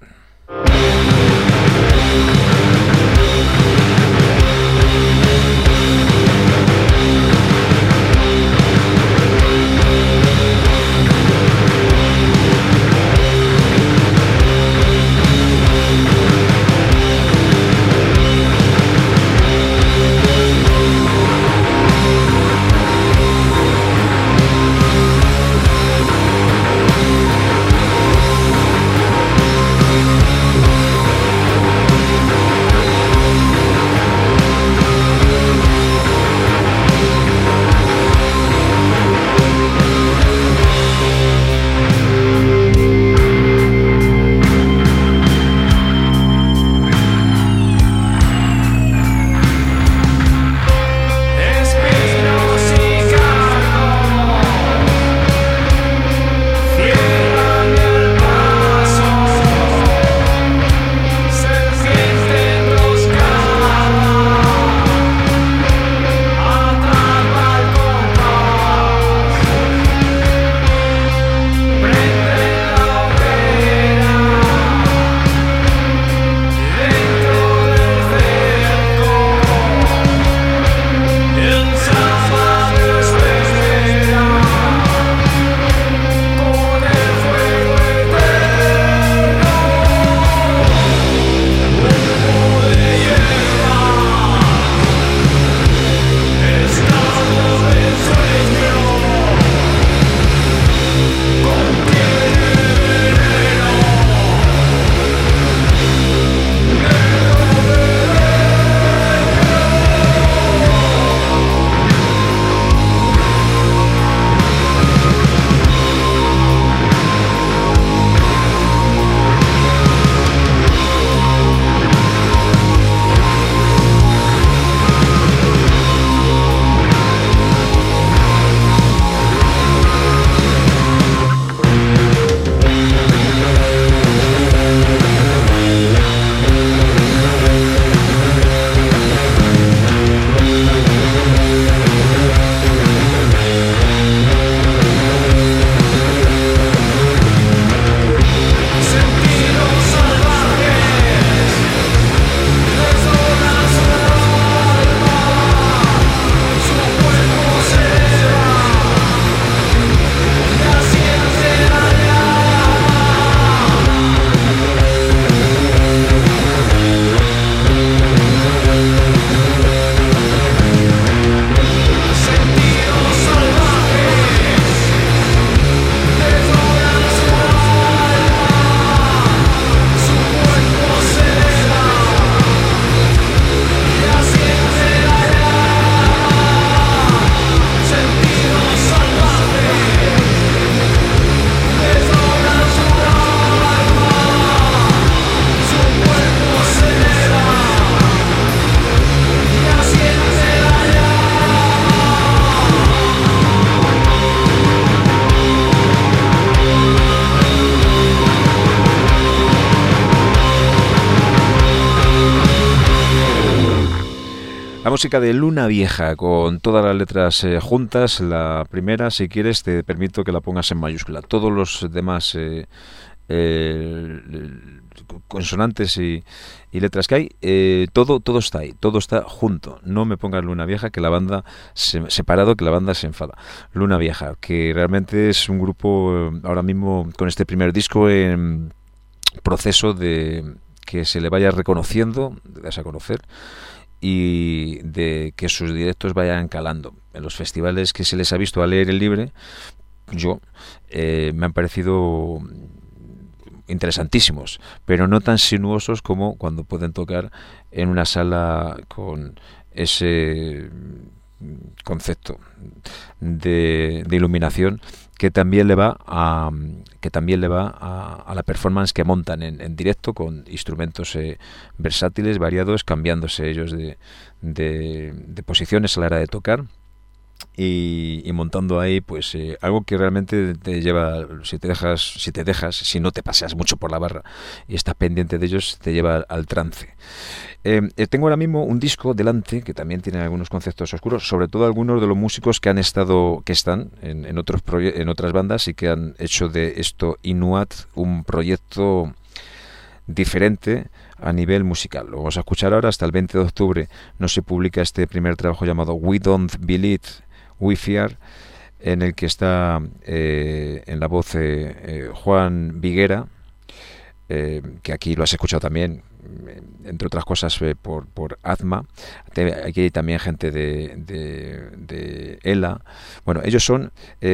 La música de Luna Vieja, con todas las letras juntas. La primera, si quieres, te permito que la pongas en mayúscula. Todos los demás consonantes y letras que hay, todo está ahí, todo está junto. No me pongas Luna Vieja, que la banda separado, que la banda se enfada. Luna Vieja, que realmente es un grupo ahora mismo con este primer disco en proceso de que se le vaya reconociendo, de darse a conocer, y de que sus directos vayan calando. En los festivales que se les ha visto a leer el libre, me han parecido interesantísimos, pero no tan sinuosos como cuando pueden tocar en una sala con ese concepto de iluminación que también le va a la performance que montan en directo, con instrumentos versátiles, variados, cambiándose ellos de posiciones a la hora de tocar. Y montando ahí pues algo que realmente te lleva, si no te paseas mucho por la barra y estás pendiente de ellos, te lleva al trance. Tengo ahora mismo un disco delante que también tiene algunos conceptos oscuros, sobre todo algunos de los músicos que están en otras bandas y que han hecho de esto Inuat un proyecto diferente a nivel musical. Lo vamos a escuchar ahora. Hasta el 20 de octubre no se publica este primer trabajo llamado We Don't Believe, We Fear, en el que está en la voz Juan Viguera, que aquí lo has escuchado también, entre otras cosas por Azma. Aquí hay también gente de ELA. Bueno, ellos son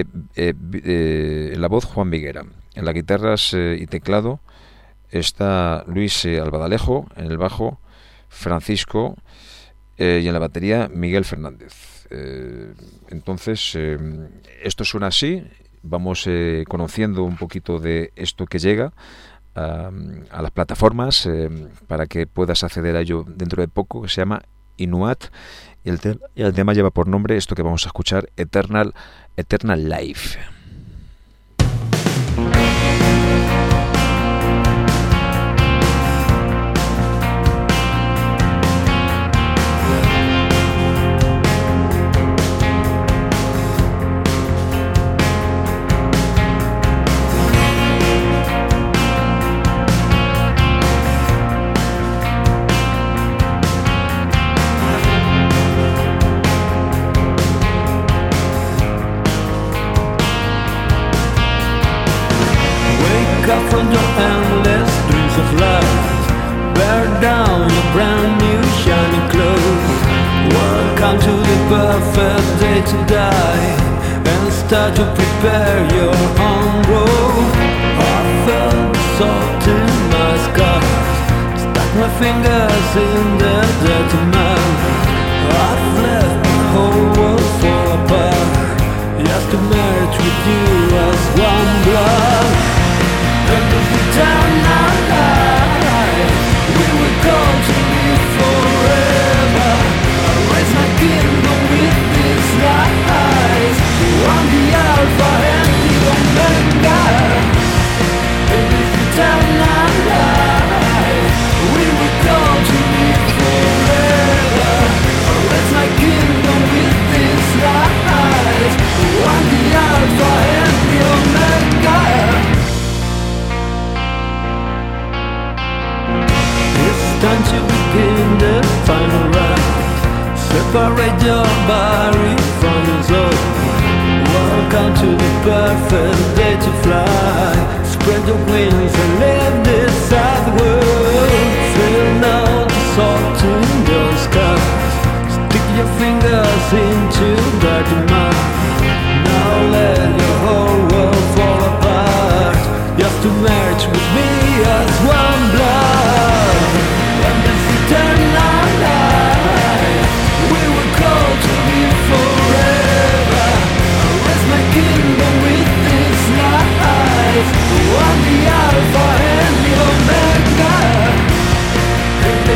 en la voz Juan Viguera, en las guitarras y teclado está Luis Albadalejo, en el bajo Francisco y en la batería Miguel Fernández. Entonces esto suena así. Vamos conociendo un poquito de esto que llega a las plataformas para que puedas acceder a ello dentro de poco, que se llama Inuat, y el tema lleva por nombre esto que vamos a escuchar, Eternal Life. From your endless dreams of life, bear down your brand new shiny clothes. Welcome to the perfect day to die, and start to prepare your own road. I felt the salt in my scars, stuck my fingers in the dirty mud. I've left the whole world fall apart, just to merge with you as one blood. And if we turn our lives, we will come to live forever. I'll raise my kingdom with these lies. I'm the Alpha and the Omega. And if we turn our lives, we will come to live forever. I'll raise my kingdom with these lies. I'm the Alpha and the Omega. Time to begin the final ride. Separate your body from your soul. Welcome to the perfect day to fly. Spread your wings and live this side world. Feel now the salt in your skies. Stick your fingers into dirty mud. Now let your whole world fall apart. Just to merge with me as one blood. And if we turn our lives, we will call to live forever. I'll raise my kingdom with these lies. I'm the Alpha and the Omega. And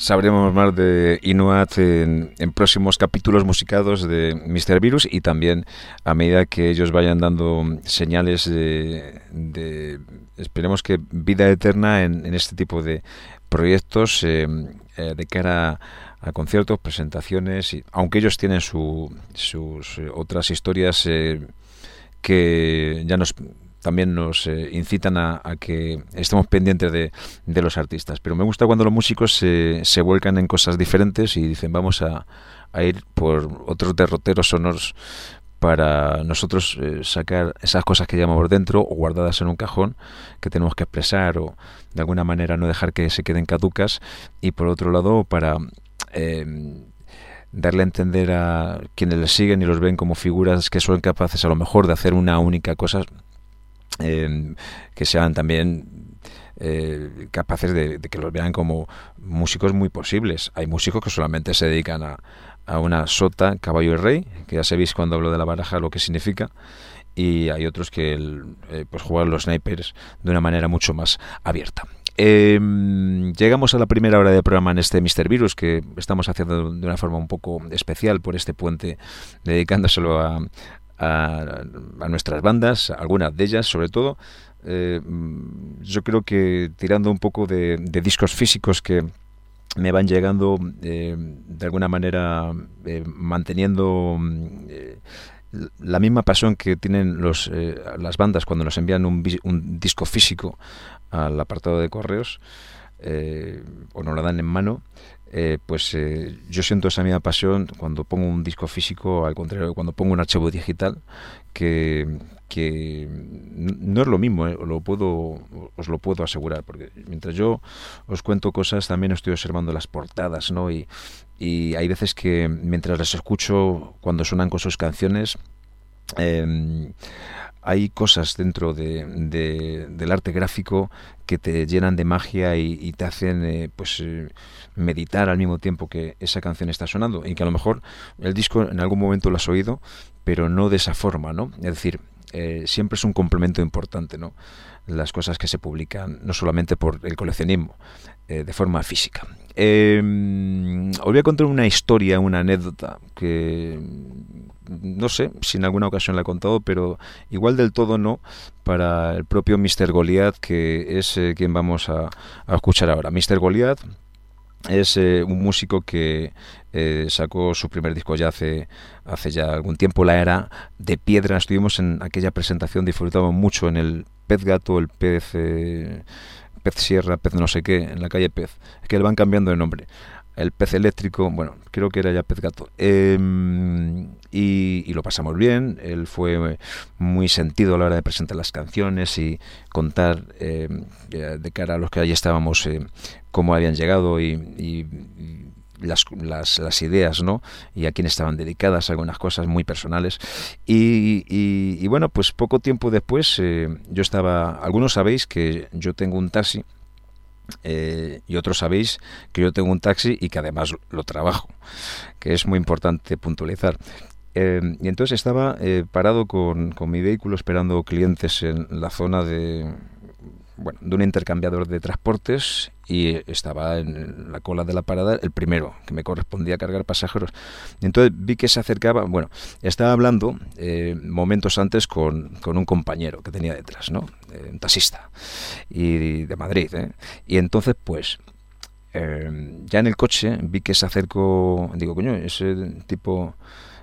sabremos más de Inuat en próximos capítulos musicados de Mr. Virus, y también a medida que ellos vayan dando señales de esperemos que vida eterna en este tipo de proyectos de cara a conciertos, presentaciones, y aunque ellos tienen sus otras historias que ya también nos incitan a que estemos pendientes de los artistas. Pero me gusta cuando los músicos se vuelcan en cosas diferentes y dicen vamos a ir por otros derroteros sonoros para nosotros sacar esas cosas que llevamos por dentro o guardadas en un cajón que tenemos que expresar, o de alguna manera no dejar que se queden caducas, y por otro lado para darle a entender a quienes les siguen y los ven como figuras que son capaces a lo mejor de hacer una única cosa, que sean también capaces de que los vean como músicos muy posibles. Hay músicos que solamente se dedican a una sota, caballo y rey, que ya sabéis cuando hablo de la baraja lo que significa, y hay otros que pues juegan los naipes de una manera mucho más abierta. Llegamos a la primera hora de programa en este Mr. Virus, que estamos haciendo de una forma un poco especial por este puente, dedicándoselo a nuestras bandas, algunas de ellas sobre todo. Yo creo que tirando un poco de discos físicos que me van llegando, de alguna manera manteniendo la misma pasión que tienen las bandas cuando nos envían un disco físico al apartado de correos, o nos lo dan en mano. Pues yo siento esa misma pasión cuando pongo un disco físico, al contrario, cuando pongo un archivo digital, que no es lo mismo, os lo puedo asegurar, porque mientras yo os cuento cosas también estoy observando las portadas, ¿no? Y hay veces que mientras las escucho cuando suenan con sus canciones, hay cosas dentro del arte gráfico que te llenan de magia y te hacen meditar al mismo tiempo que esa canción está sonando, y que a lo mejor el disco en algún momento lo has oído, pero no de esa forma, ¿no? Es decir, siempre es un complemento importante, ¿no? Las cosas que se publican, no solamente por el coleccionismo, de forma física. Os voy a contar una historia, una anécdota que no sé si en alguna ocasión la he contado, pero igual del todo no, para el propio Mr. Goliath, que es quien vamos a escuchar ahora. Mr. Goliath es un músico que sacó su primer disco ya hace ya algún tiempo, La Era de Piedra. Estuvimos en aquella presentación, disfrutamos mucho en el Pez Gato, el Pez Sierra, Pez no sé qué, en la calle Pez, es que le van cambiando de nombre, el Pez Eléctrico, bueno, creo que era ya Pez Gato, y lo pasamos bien. Él fue muy sentido a la hora de presentar las canciones y contar de cara a los que allí estábamos cómo habían llegado y las ideas, ¿no? Y a quién estaban dedicadas, algunas cosas muy personales. Y bueno, pues poco tiempo después yo estaba, algunos sabéis que yo tengo un taxi, y otros sabéis que yo tengo un taxi y que además lo trabajo, que es muy importante puntualizar. Y entonces estaba parado con mi vehículo esperando clientes en la zona de un intercambiador de transportes, y estaba en la cola de la parada el primero que me correspondía cargar pasajeros. Y entonces vi que se acercaba, estaba hablando momentos antes con un compañero que tenía detrás, ¿no? Un taxista y de Madrid, y entonces pues ya en el coche vi que se acercó. Digo, coño, ese tipo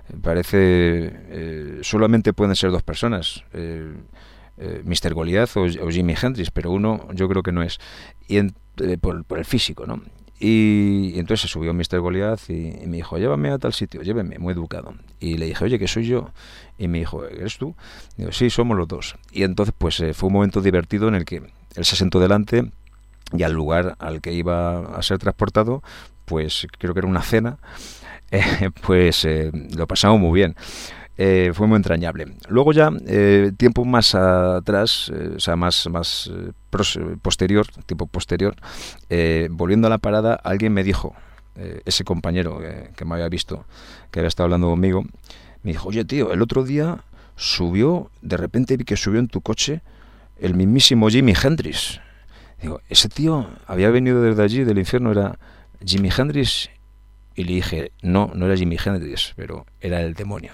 parece solamente pueden ser dos personas, Mr. Goliath o Jimi Hendrix, pero uno yo creo que no es, y por el físico, ¿no? Y entonces se subió Mr. Goliath y me dijo, llévame a tal sitio, lléveme, muy educado. Y le dije, oye, que soy yo. Y me dijo, ¿eres tú? Digo, sí, somos los dos. Y entonces pues fue un momento divertido en el que él se sentó delante, y al lugar al que iba a ser transportado, pues creo que era una cena, lo pasamos muy bien. Fue muy entrañable. Luego ya, tiempo más atrás, o sea, más posterior, volviendo a la parada, alguien me dijo, ese compañero que me había visto, que había estado hablando conmigo, me dijo, oye tío, el otro día de repente vi que subió en tu coche el mismísimo Jimi Hendrix. Digo, ese tío había venido desde allí, del infierno, era Jimi Hendrix, y le dije, no era Jimi Hendrix, pero era el demonio.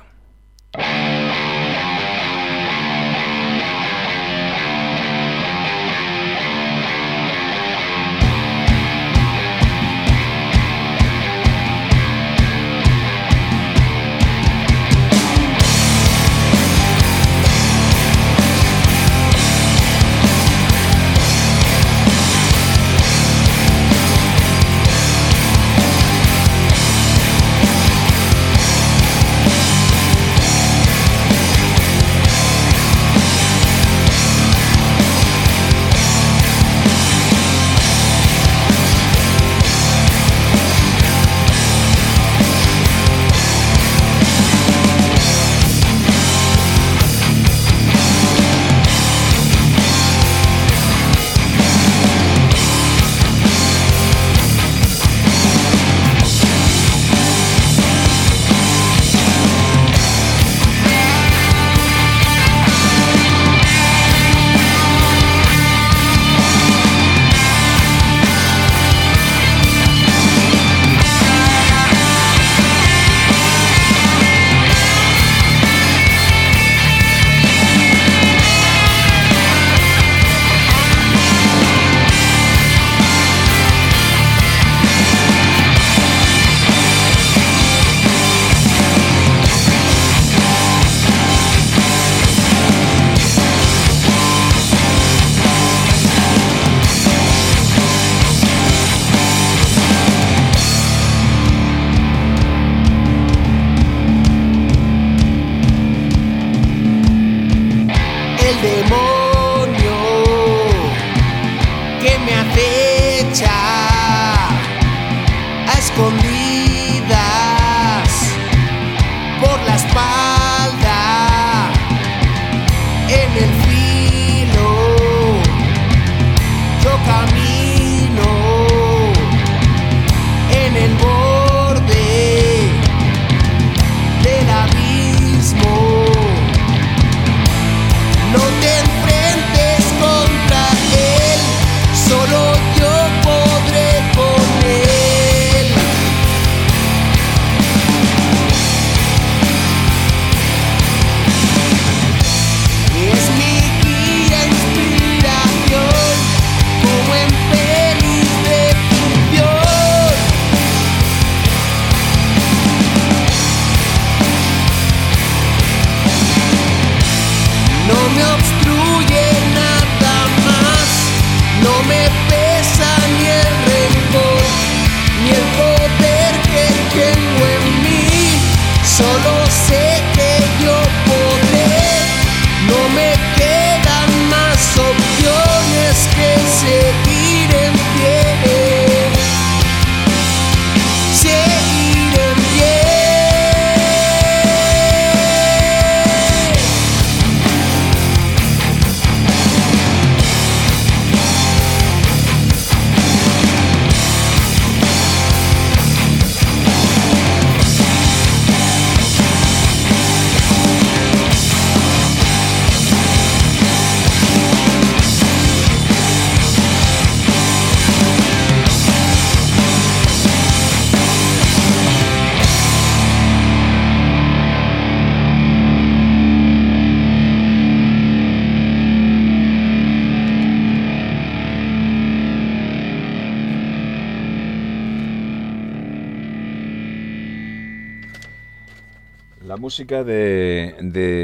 La música de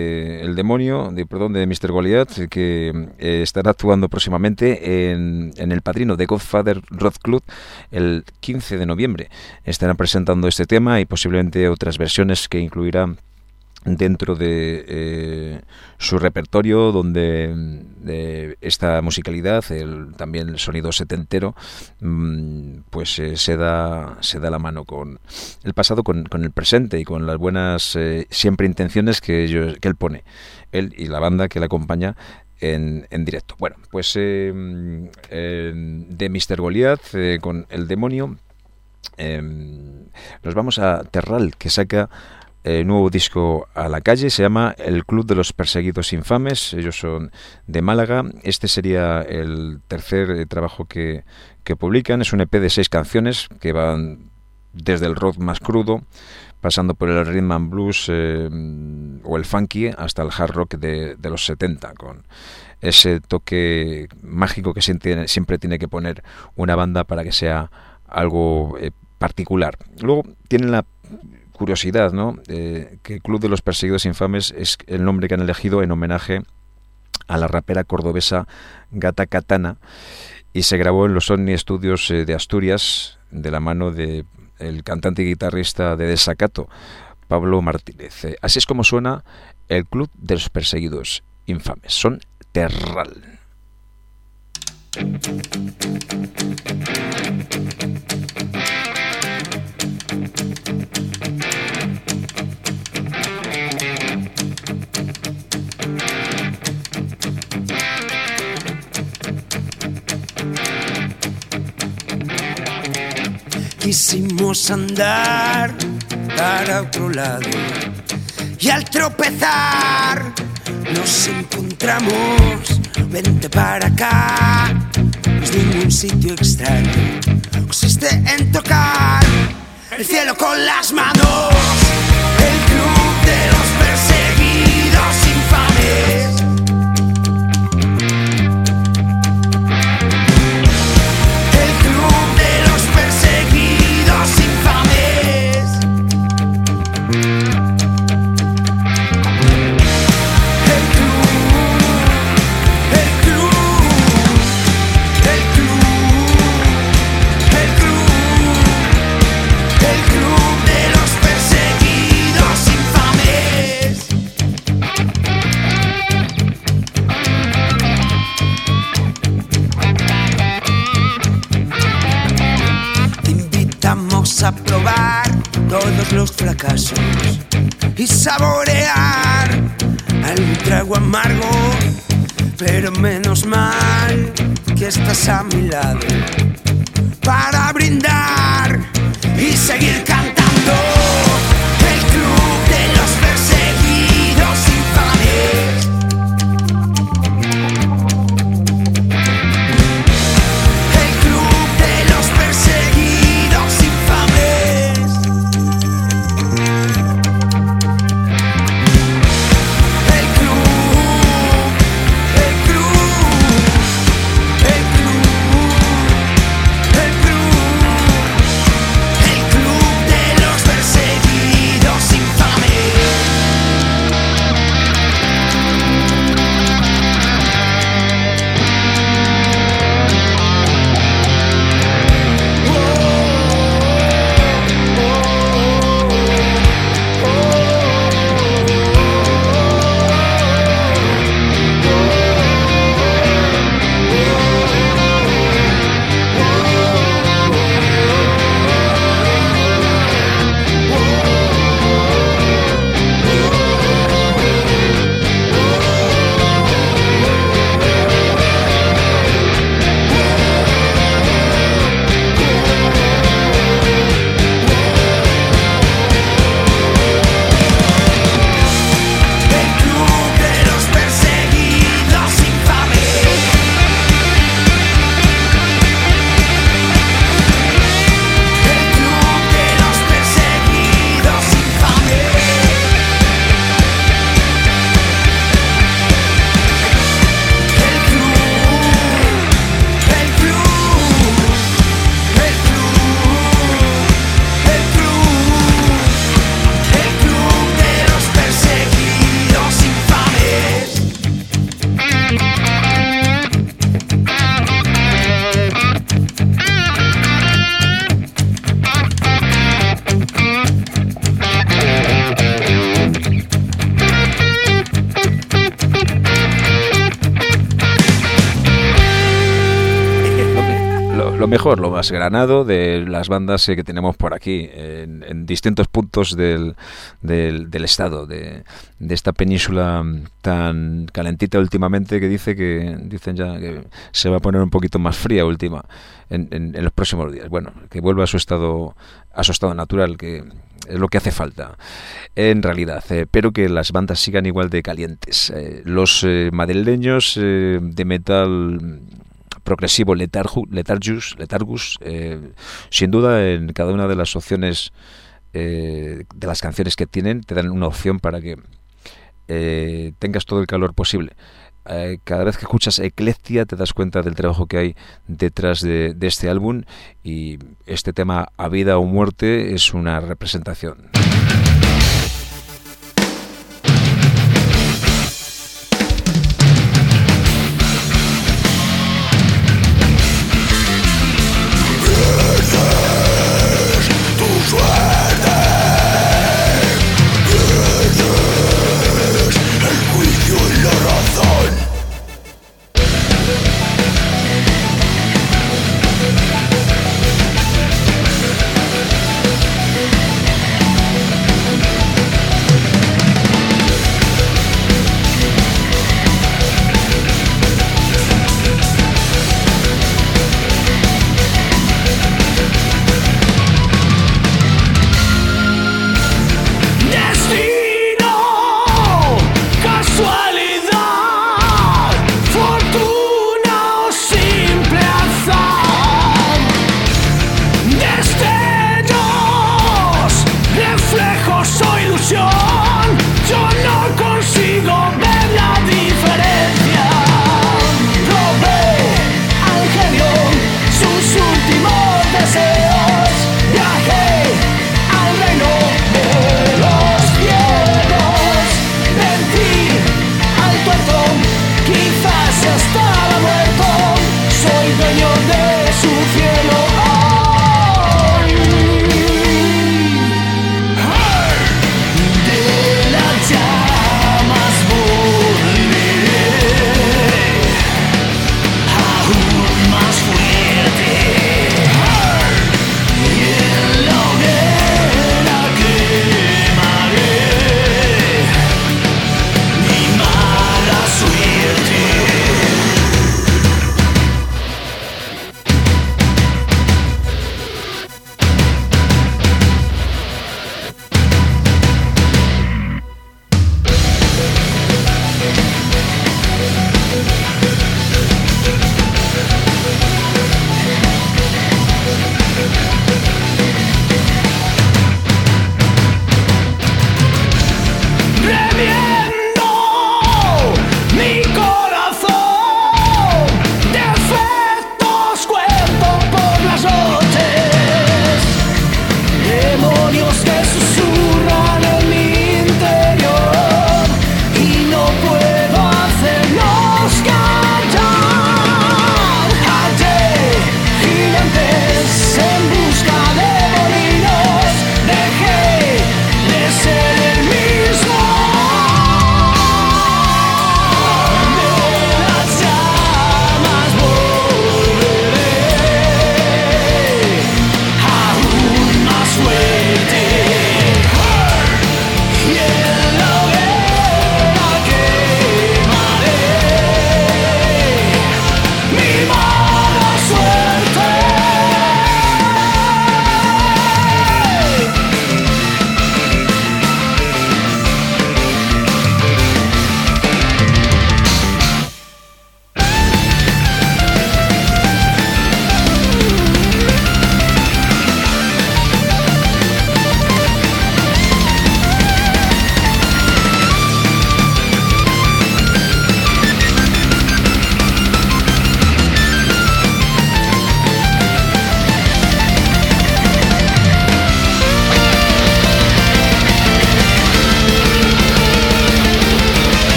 El Demonio, de Mr. Goliath, que estará actuando próximamente en El Padrino de Godfather Rock Club el 15 de noviembre. Estarán presentando este tema y posiblemente otras versiones que incluirán dentro de su repertorio, donde esta musicalidad, también el sonido setentero, pues se da la mano con el pasado, con el presente y con las buenas siempre intenciones que él pone, él y la banda que le acompaña en directo. Bueno, pues de Mr. Goliath con El Demonio nos vamos a Terral, que saca nuevo disco a la calle, se llama El Club de los Perseguidos Infames. Ellos son de Málaga. Este sería el tercer trabajo que publican. Es un EP de 6 canciones que van desde el rock más crudo, pasando por el rhythm and blues o el funky, hasta el hard rock de los 70, con ese toque mágico que siempre tiene que poner una banda para que sea algo particular. Luego tienen la curiosidad, ¿no? Que el Club de los Perseguidos Infames es el nombre que han elegido en homenaje a la rapera cordobesa Gata Katana, y se grabó en los Omni Studios de Asturias de la mano de el cantante y guitarrista de Desacato, Pablo Martínez. Así es como suena el Club de los Perseguidos Infames. Son Terral. Quisimos andar para otro lado y al tropezar nos encontramos. Vente para acá, no es ningún sitio extraño, consiste en tocar el cielo con las manos. El club de los perseguidos infames. El club de los perseguidos infames. El club, el club, el club, el club, el club de los perseguidos infames. Te invitamos a probar todos los fracasos y saborear algún trago amargo, pero menos mal que estás a mi lado para brindar y seguir cantando. El club de los perseguidos infames. El club de los perseguidos infames. El club, el club, el club, el club, el club de los perseguidos infames. El club de los perseguidos infames. El club de los perseguidos infames. El club, el club, el club, el club de los perseguidos infames. Lo mejor, lo más granado de las bandas que tenemos por aquí, en distintos puntos del estado, de esta península tan calentita últimamente, que dicen ya que se va a poner un poquito más fría en los próximos días. Bueno, que vuelva a su estado natural, que es lo que hace falta en realidad, pero que las bandas sigan igual de calientes. Los madrileños de metal progresivo Letargus, sin duda en cada una de las opciones de las canciones que tienen te dan una opción para que tengas todo el calor posible. Cada vez que escuchas Eclectia te das cuenta del trabajo que hay detrás de este álbum, y este tema A vida o muerte es una representación.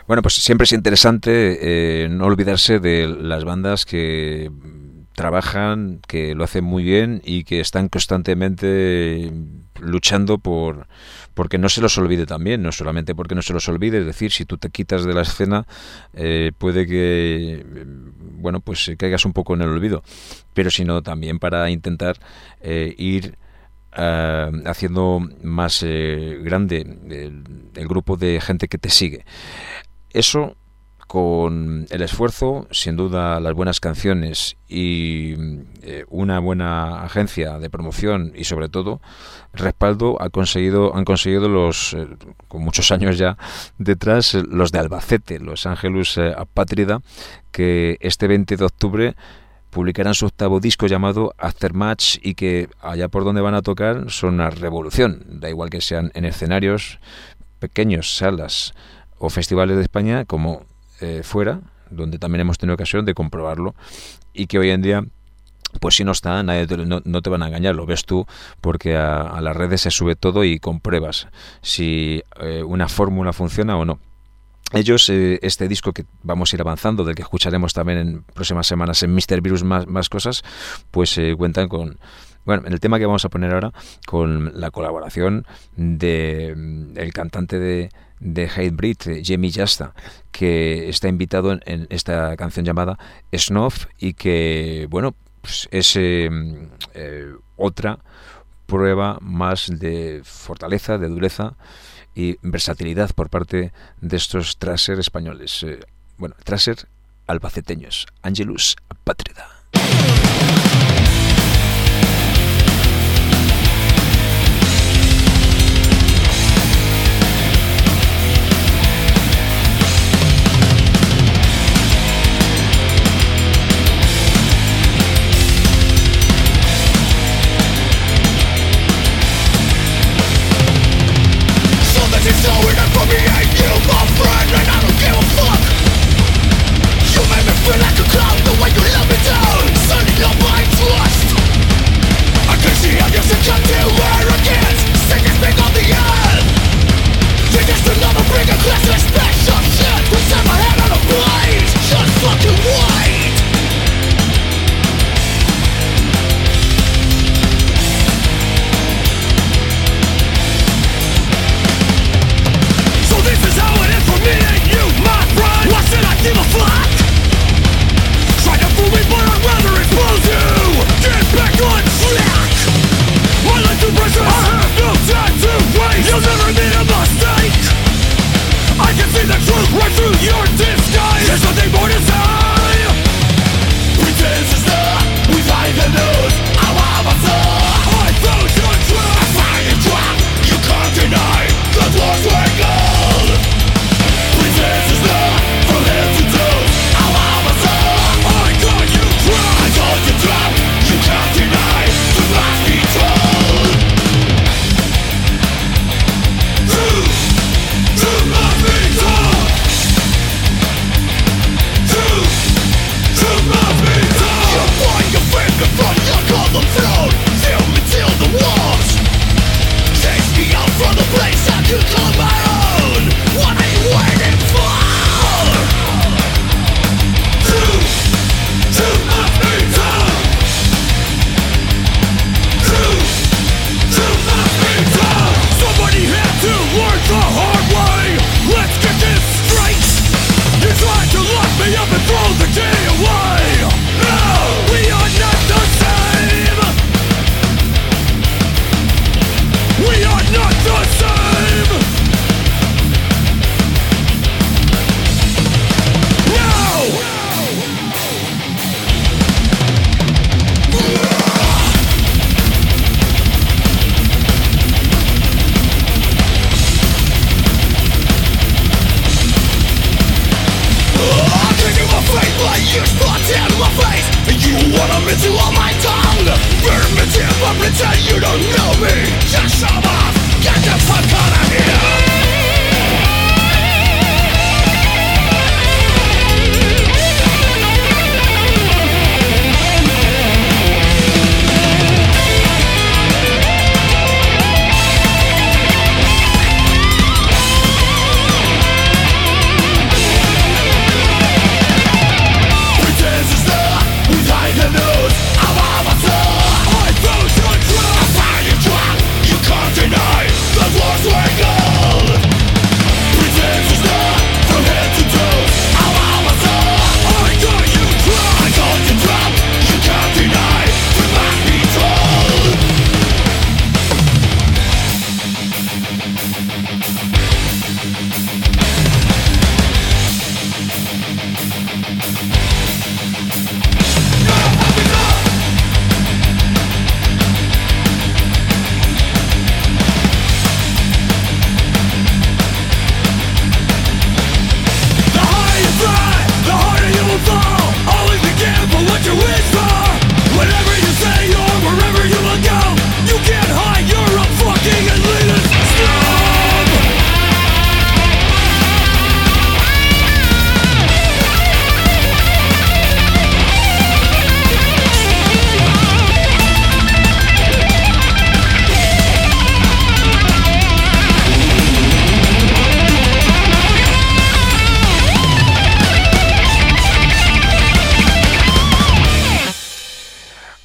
Bueno, pues siempre es interesante no olvidarse de las bandas que trabajan, que lo hacen muy bien y que están constantemente luchando porque no se los olvide también, no solamente porque no se los olvide, es decir, si tú te quitas de la escena puede que bueno, pues caigas un poco en el olvido, pero sino también para intentar ir haciendo más grande el grupo de gente que te sigue. Eso, con el esfuerzo, sin duda, las buenas canciones y una buena agencia de promoción y sobre todo respaldo, han conseguido los con muchos años ya detrás, los de Albacete, los Ángelus Apátrida, que este 20 de octubre publicarán su 8º disco llamado Aftermatch y que allá por donde van a tocar son una revolución, da igual que sean en escenarios pequeños, salas o festivales de España como fuera, donde también hemos tenido ocasión de comprobarlo, y que hoy en día pues si no está, no te van a engañar, lo ves tú, porque a las redes se sube todo y compruebas si una fórmula funciona o no. Ellos, este disco que vamos a ir avanzando, del que escucharemos también en próximas semanas en Mr. Virus más cosas, pues cuentan con, bueno, en el tema que vamos a poner ahora, con la colaboración de el cantante de Hatebreed, Jamie Jasta, que está invitado en esta canción llamada Snuff, y que, bueno, pues es otra prueba más de fortaleza, de dureza y versatilidad por parte de estos thrasher españoles, thrasher albaceteños, Ángelus Apátrida. Feel like a clown the way you let me down. Sunny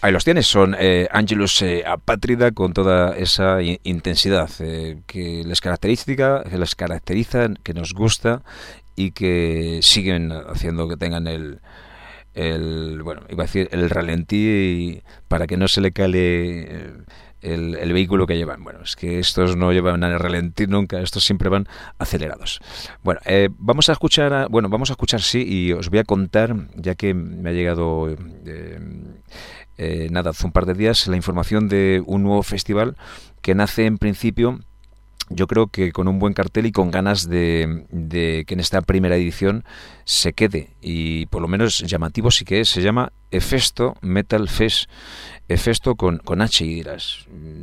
ahí los tienes, son Angelus Apátrida con toda esa intensidad que les caracteriza, que nos gusta y que siguen haciendo que tengan el bueno, iba a decir el ralentí para que no se le cale el vehículo que llevan. Bueno, es que estos no llevan a ralentí nunca, estos siempre van acelerados. Bueno, vamos a escuchar, sí, y os voy a contar, ya que me ha llegado nada, hace un par de días, la información de un nuevo festival que nace en principio, yo creo que con un buen cartel y con ganas de que en esta primera edición se quede, y por lo menos llamativo sí que es. Se llama Hefesto Metal Fest. Hefesto con H, y dirás,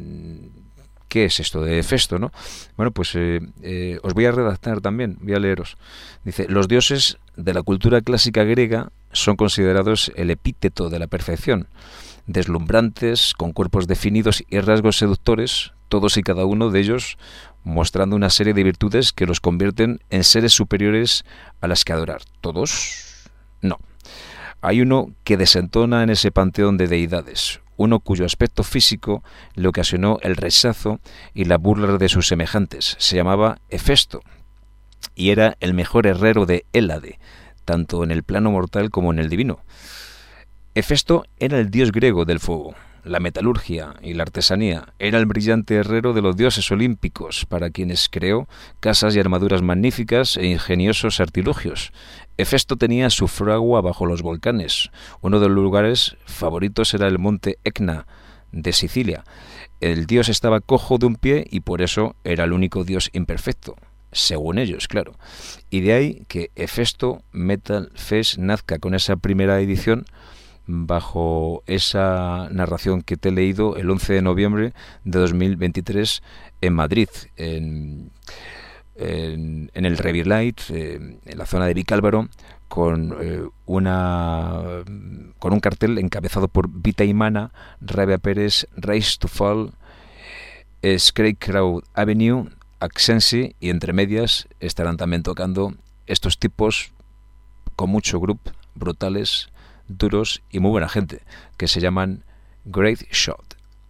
¿qué es esto de Hefesto, no? Bueno, pues os voy a redactar también, voy a leeros. Dice: los dioses de la cultura clásica griega son considerados el epíteto de la perfección, deslumbrantes, con cuerpos definidos y rasgos seductores, todos y cada uno de ellos mostrando una serie de virtudes que los convierten en seres superiores a las que adorar. ¿Todos? No. Hay uno que desentona en ese panteón de deidades, uno cuyo aspecto físico le ocasionó el rechazo y la burla de sus semejantes. Se llamaba Hefesto y era el mejor herrero de Hélade, tanto en el plano mortal como en el divino. Hefesto era el dios griego del fuego, la metalurgia y la artesanía. Era el brillante herrero de los dioses olímpicos, para quienes creó casas y armaduras magníficas e ingeniosos artilugios. Hefesto tenía su fragua bajo los volcanes. Uno de los lugares favoritos era el monte Etna de Sicilia. El dios estaba cojo de un pie y por eso era el único dios imperfecto, según ellos, claro. Y de ahí que Hefesto Metal Fest nazca con esa primera edición, bajo esa narración que te he leído, el 11 de noviembre de 2023 en Madrid, en el Revilight, en la zona de Vicálvaro, con un cartel encabezado por Vita Imana, Rabia Pérez, Race to Fall, Scarecrow Avenue, Accensi, y entre medias estarán también tocando estos tipos con mucho grupo, brutales, duros y muy buena gente, que se llaman Great Shot.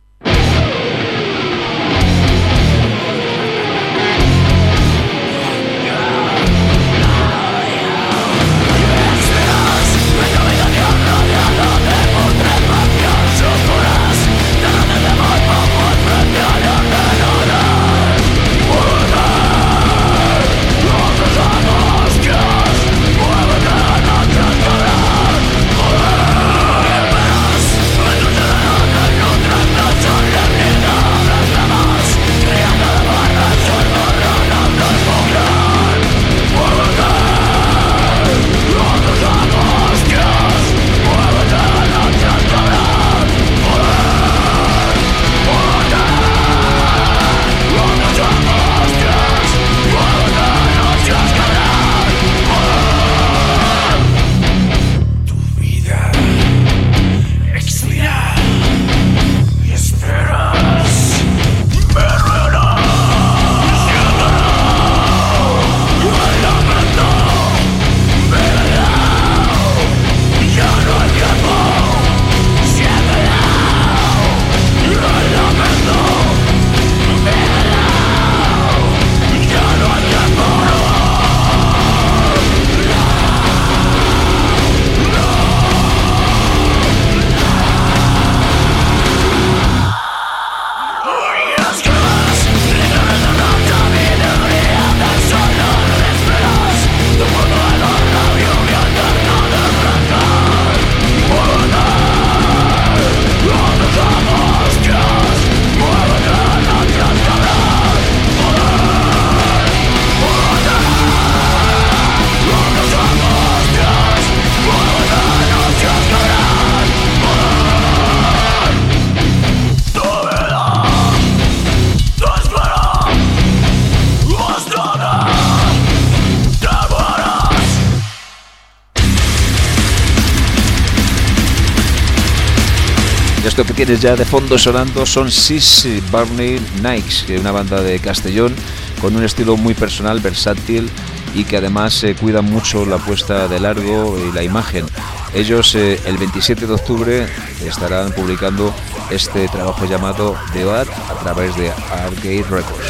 Esto que tienes ya de fondo sonando son Sissy Barney Nikes, que es una banda de Castellón con un estilo muy personal, versátil y que además cuidan mucho la puesta de largo y la imagen. Ellos el 27 de octubre estarán publicando este trabajo llamado The Oath a través de Arcade Records.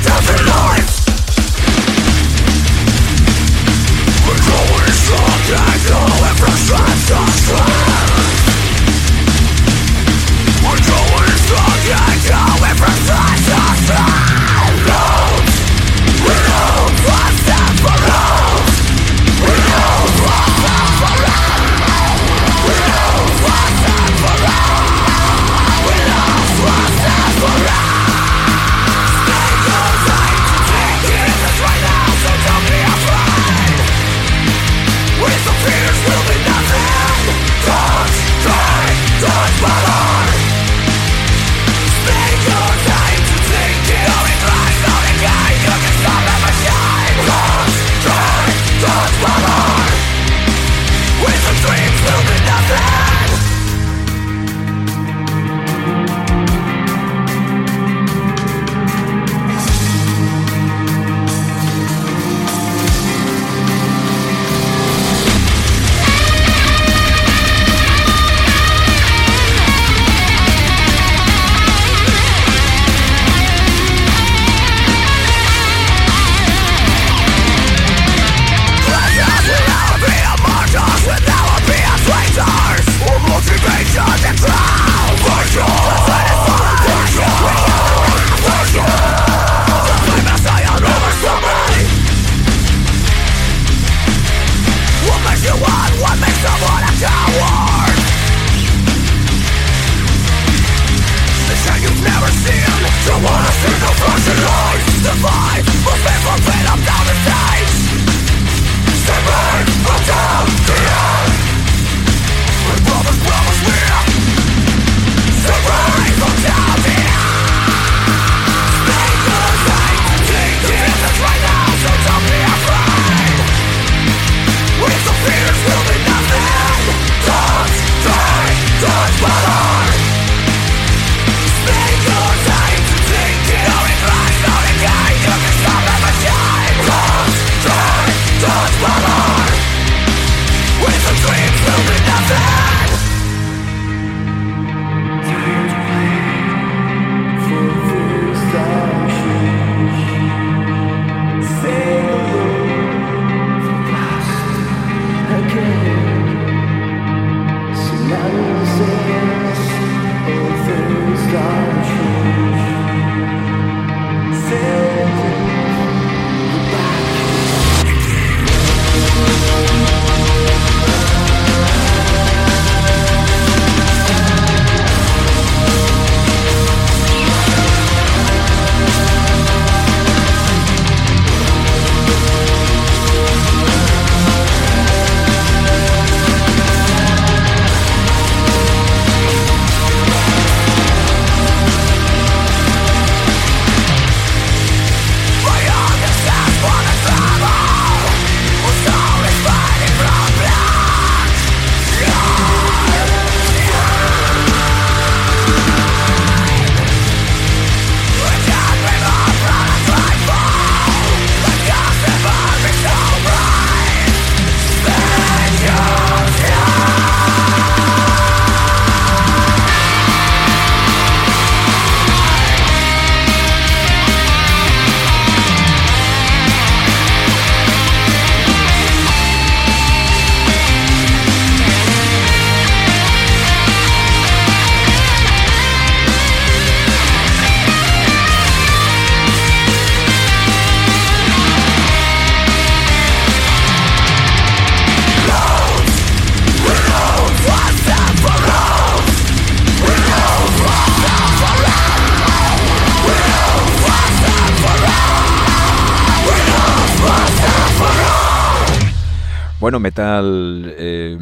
Bueno, metal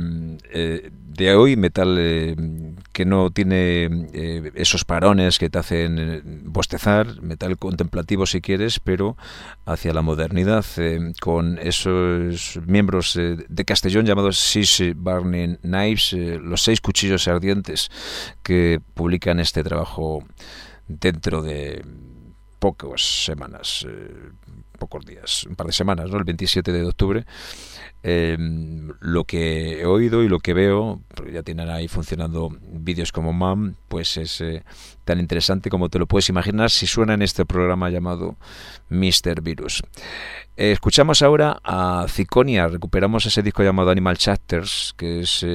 de hoy, metal que no tiene esos parones que te hacen bostezar, metal contemplativo si quieres, pero hacia la modernidad, con esos miembros de Castellón llamados Six Burning Knives, los 6 cuchillos ardientes, que publican este trabajo dentro de pocos días, un par de semanas, ¿no? El 27 de octubre. Lo que he oído y lo que veo, porque ya tienen ahí funcionando vídeos como MAM, pues es tan interesante como te lo puedes imaginar si suena en este programa llamado Mr. Virus. Escuchamos ahora a Ziconia, recuperamos ese disco llamado Animal Chapters, que es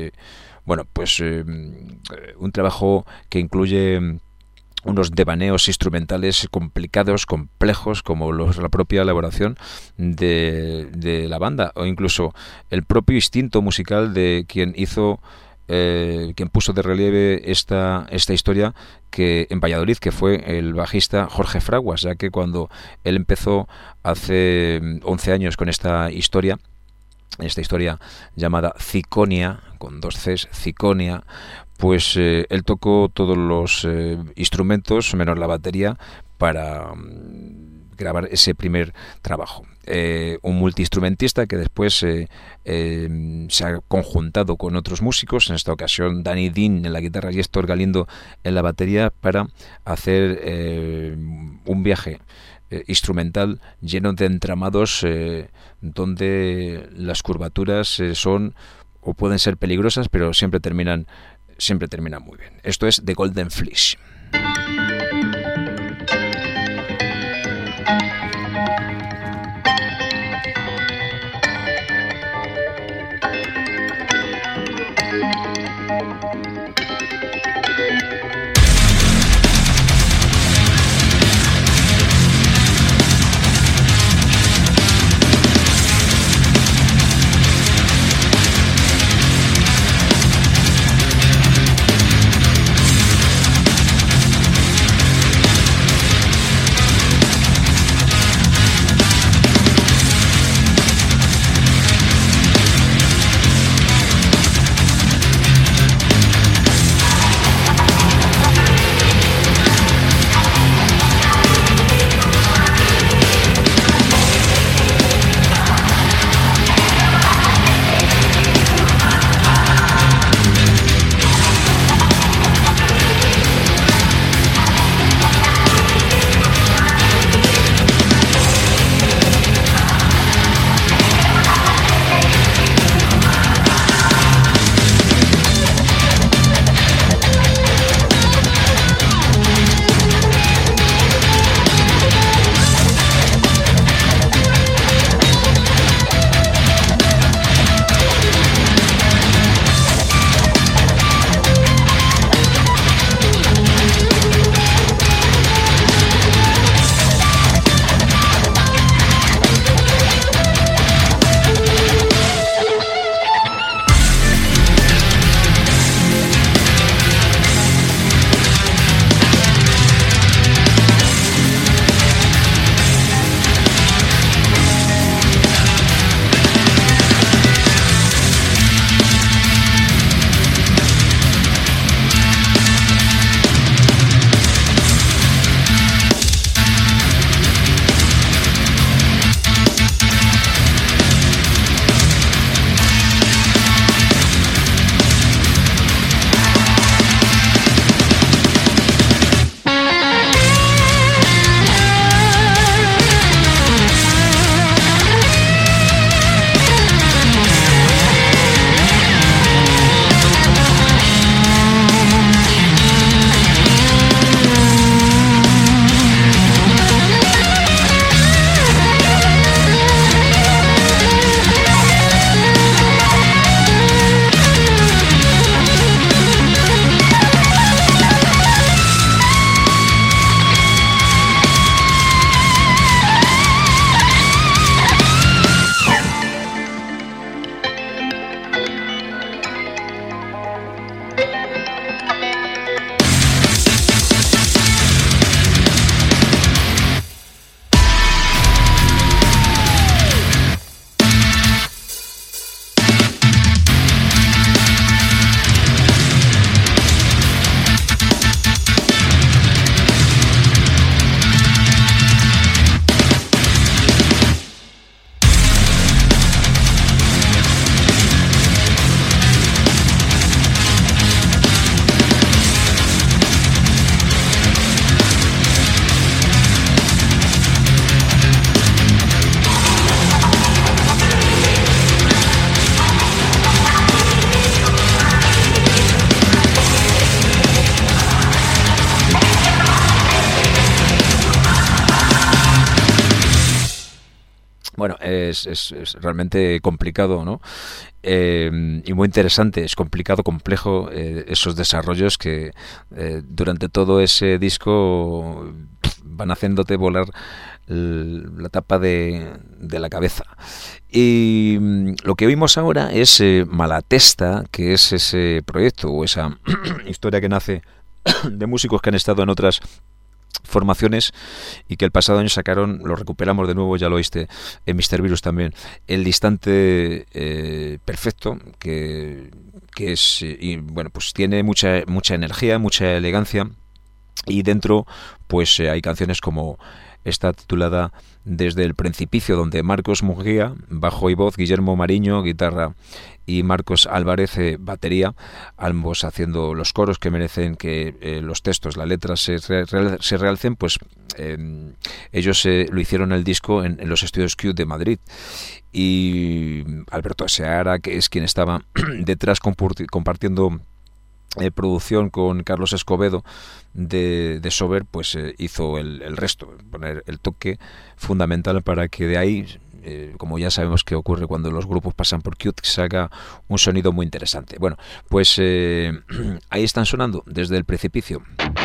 un trabajo que incluye unos devaneos instrumentales complicados, complejos, como la propia elaboración de la banda, o incluso el propio instinto musical de quien puso de relieve esta historia que en Valladolid, que fue el bajista Jorge Fraguas, ya que cuando él empezó hace 11 años con esta historia llamada Ziconia, con 2 Cs, Ziconia, pues él tocó todos los instrumentos, menos la batería, para grabar ese primer trabajo. Un multiinstrumentista que después se ha conjuntado con otros músicos, en esta ocasión Danny Dean en la guitarra y Héctor Galindo en la batería, para hacer un viaje instrumental lleno de entramados donde las curvaturas son o pueden ser peligrosas, pero siempre terminan muy bien. Esto es The Golden Fleece. Bueno, es realmente complicado, ¿no? Y muy interesante, es complicado, complejo, esos desarrollos que durante todo ese disco van haciéndote volar la tapa de la cabeza. Y lo que oímos ahora es Malatesta, que es ese proyecto o esa historia que nace de músicos que han estado en otras formaciones y que el pasado año sacaron, lo recuperamos de nuevo, ya lo oíste en Mr. Virus también, El Distante Perfecto, que es, y bueno, pues tiene mucha energía, mucha elegancia, y dentro pues hay canciones como esta titulada Desde el Precipicio, donde Marcos Mujía, bajo y voz, Guillermo Mariño, guitarra, y Marcos Álvarez, batería, ambos haciendo los coros que merecen que los textos, las letras se realcen, pues ellos lo hicieron el disco en los estudios Q de Madrid, y Alberto Seara, que es quien estaba detrás compartiendo producción con Carlos Escobedo de Sober, pues hizo el resto, poner el toque fundamental para que de ahí, como ya sabemos que ocurre cuando los grupos pasan por Cute, se haga un sonido muy interesante. Bueno, pues ahí están sonando Desde el Precipicio.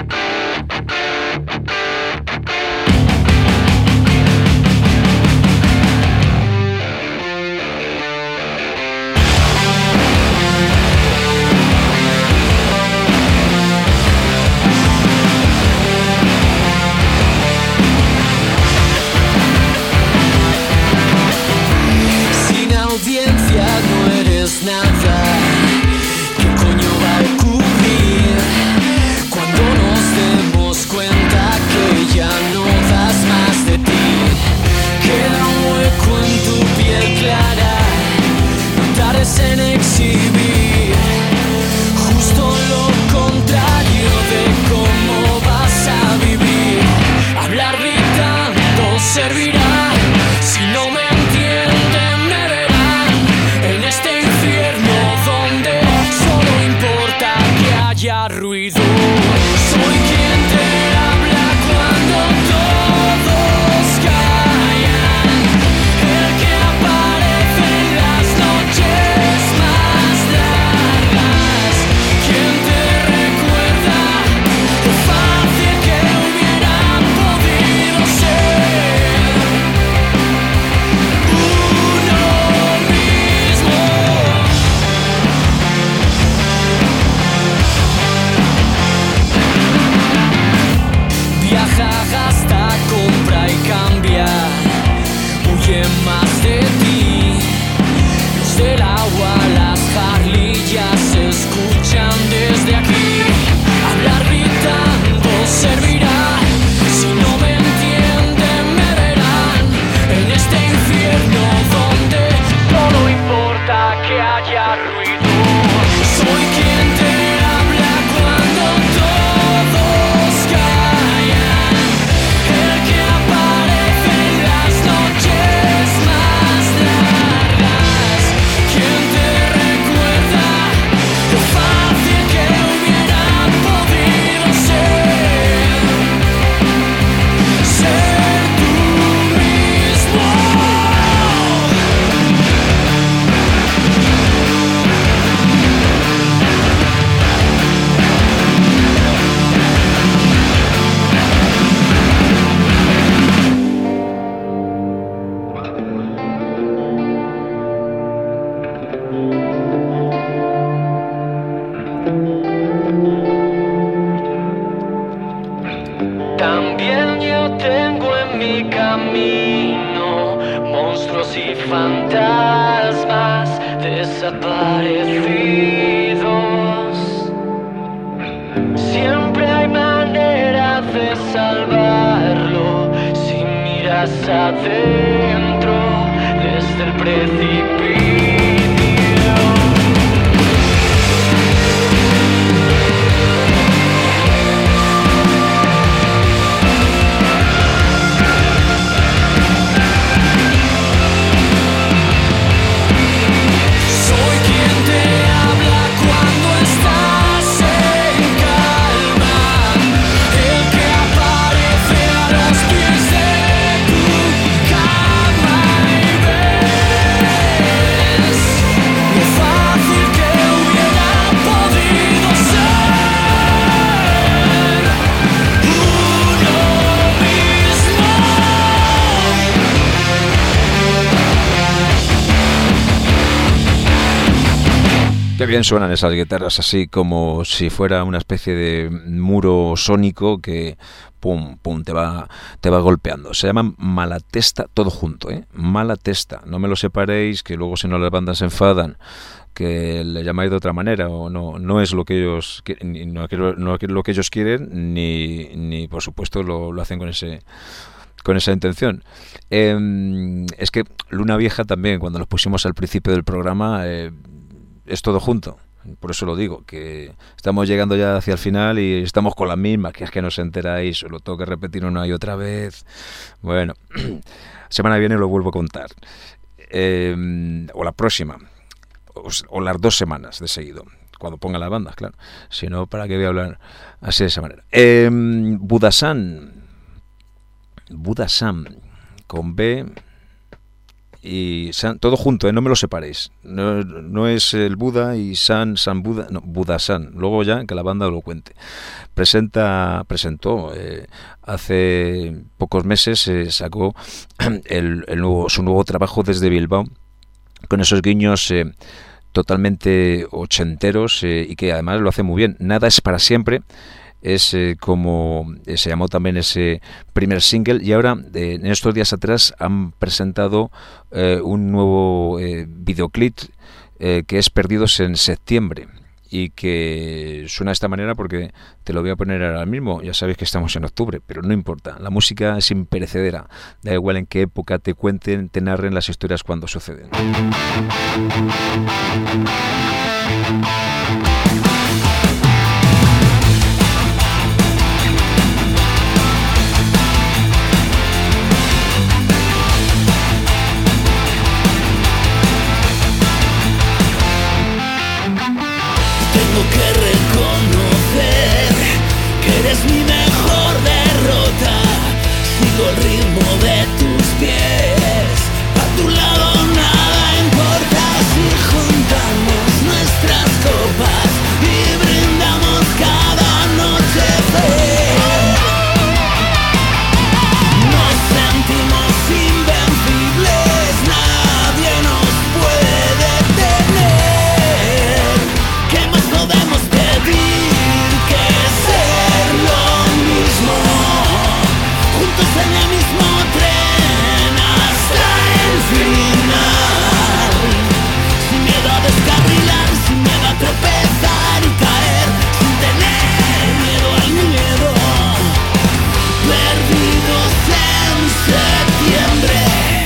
Audiencia, no eres nada. ¿Qué coño va a ocurrir cuando nos demos cuenta que ya no das más de ti? Queda un hueco en tu piel clara, no tardes en exhibir justo lo contrario de cómo vas a vivir. Hablar gritando servirá si no me entienden, me verán en este infierno donde solo importa que haya ruido. Soy quien te habla cuando todos callan, el que aparece en las noches más largas, quien te recuerda lo fácil que hubiera podido ser uno mismo. Viaja, gasta, compra y cambia, huye más de ti. Los del agua, las jarlillas se escuchan desde aquí. Hablar gritando servirá si no me entienden, me verán en este infierno donde solo importa que haya ruido. Soy quien te habla cuando todos callan, el que aparece en las noches más largas, quien te recuerda lo fácil que hubiera podido ser tú mismo. También yo tengo en mi camino monstruos y fantasmas desaparecidos. Siempre hay manera de salvarlo si miras adentro desde el precipicio. Soy quien te habla cuando estás en calma, el que aparece a los pies de tu cama y Qué bien suenan esas guitarras, así como si fuera una especie de muro sónico que pum, pum, te va golpeando. Se llaman Malatesta, todo junto, Malatesta. No me lo separéis, que luego si no las bandas se enfadan, que le llamáis de otra manera, o no es lo que ellos no es lo que ellos quieren, ni por supuesto lo hacen con esa intención. Es que Luna Vieja también, cuando los pusimos al principio del programa, es todo junto. Por eso lo digo, que estamos llegando ya hacia el final y estamos con la misma, que es que no os enteráis, lo tengo que repetir una y otra vez. Bueno, semana que viene lo vuelvo a contar, o la próxima, o las 2 semanas de seguido, cuando ponga las bandas, claro. Si no, ¿para qué voy a hablar así de esa manera? Budasan con B y San, todo junto, no me lo separéis. No es el Buda y San Buda, no, Budasan. Luego ya que la banda lo cuente. Presentó hace pocos meses, sacó su nuevo trabajo desde Bilbao, con esos guiños totalmente ochenteros, y que además lo hace muy bien. Nada es para siempre. Es como se llamó también ese primer single, y ahora en estos días atrás han presentado un nuevo videoclip que es Perdidos en Septiembre, y que suena de esta manera porque te lo voy a poner ahora mismo. Ya sabéis que estamos en octubre, pero no importa, la música es imperecedera, da igual en qué época te cuenten, te narren las historias cuando suceden. Tengo que reconocer que eres mi mejor derrota. Sigo el ritmo de tus pies, a tu lado nada importa. Si juntamos nuestras copas y brindamos cada noche, nos sentimos invencibles, nadie nos puede detener. ¿Qué más podemos pedir que ser lo mismo? Juntos en el mismo tren hasta el final, sin miedo a descarrilar, sin miedo a tropezar y caer, sin tener miedo al miedo, perdidos en septiembre.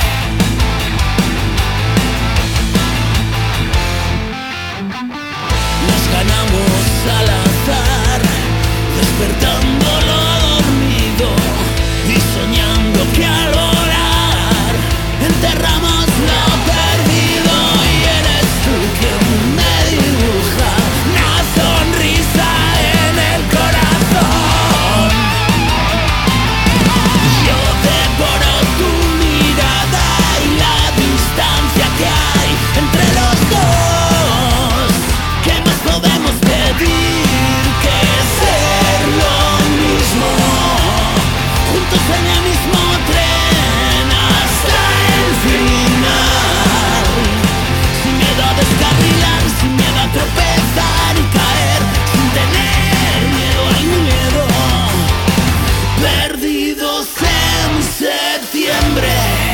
Nos ganamos al azar, despertando lo dormido y soñando que al volar enterramos lo perdido. Y eres tú quien me dibuja una sonrisa en el corazón. Yo devoro tu mirada y la distancia que hay entre los dos. ¿Qué más podemos pedir que ser lo mismo? Juntos en el mismo tren hasta el final, sin miedo a descarrilar, sin miedo a tropezar y caer, sin tener miedo al miedo, perdidos en septiembre.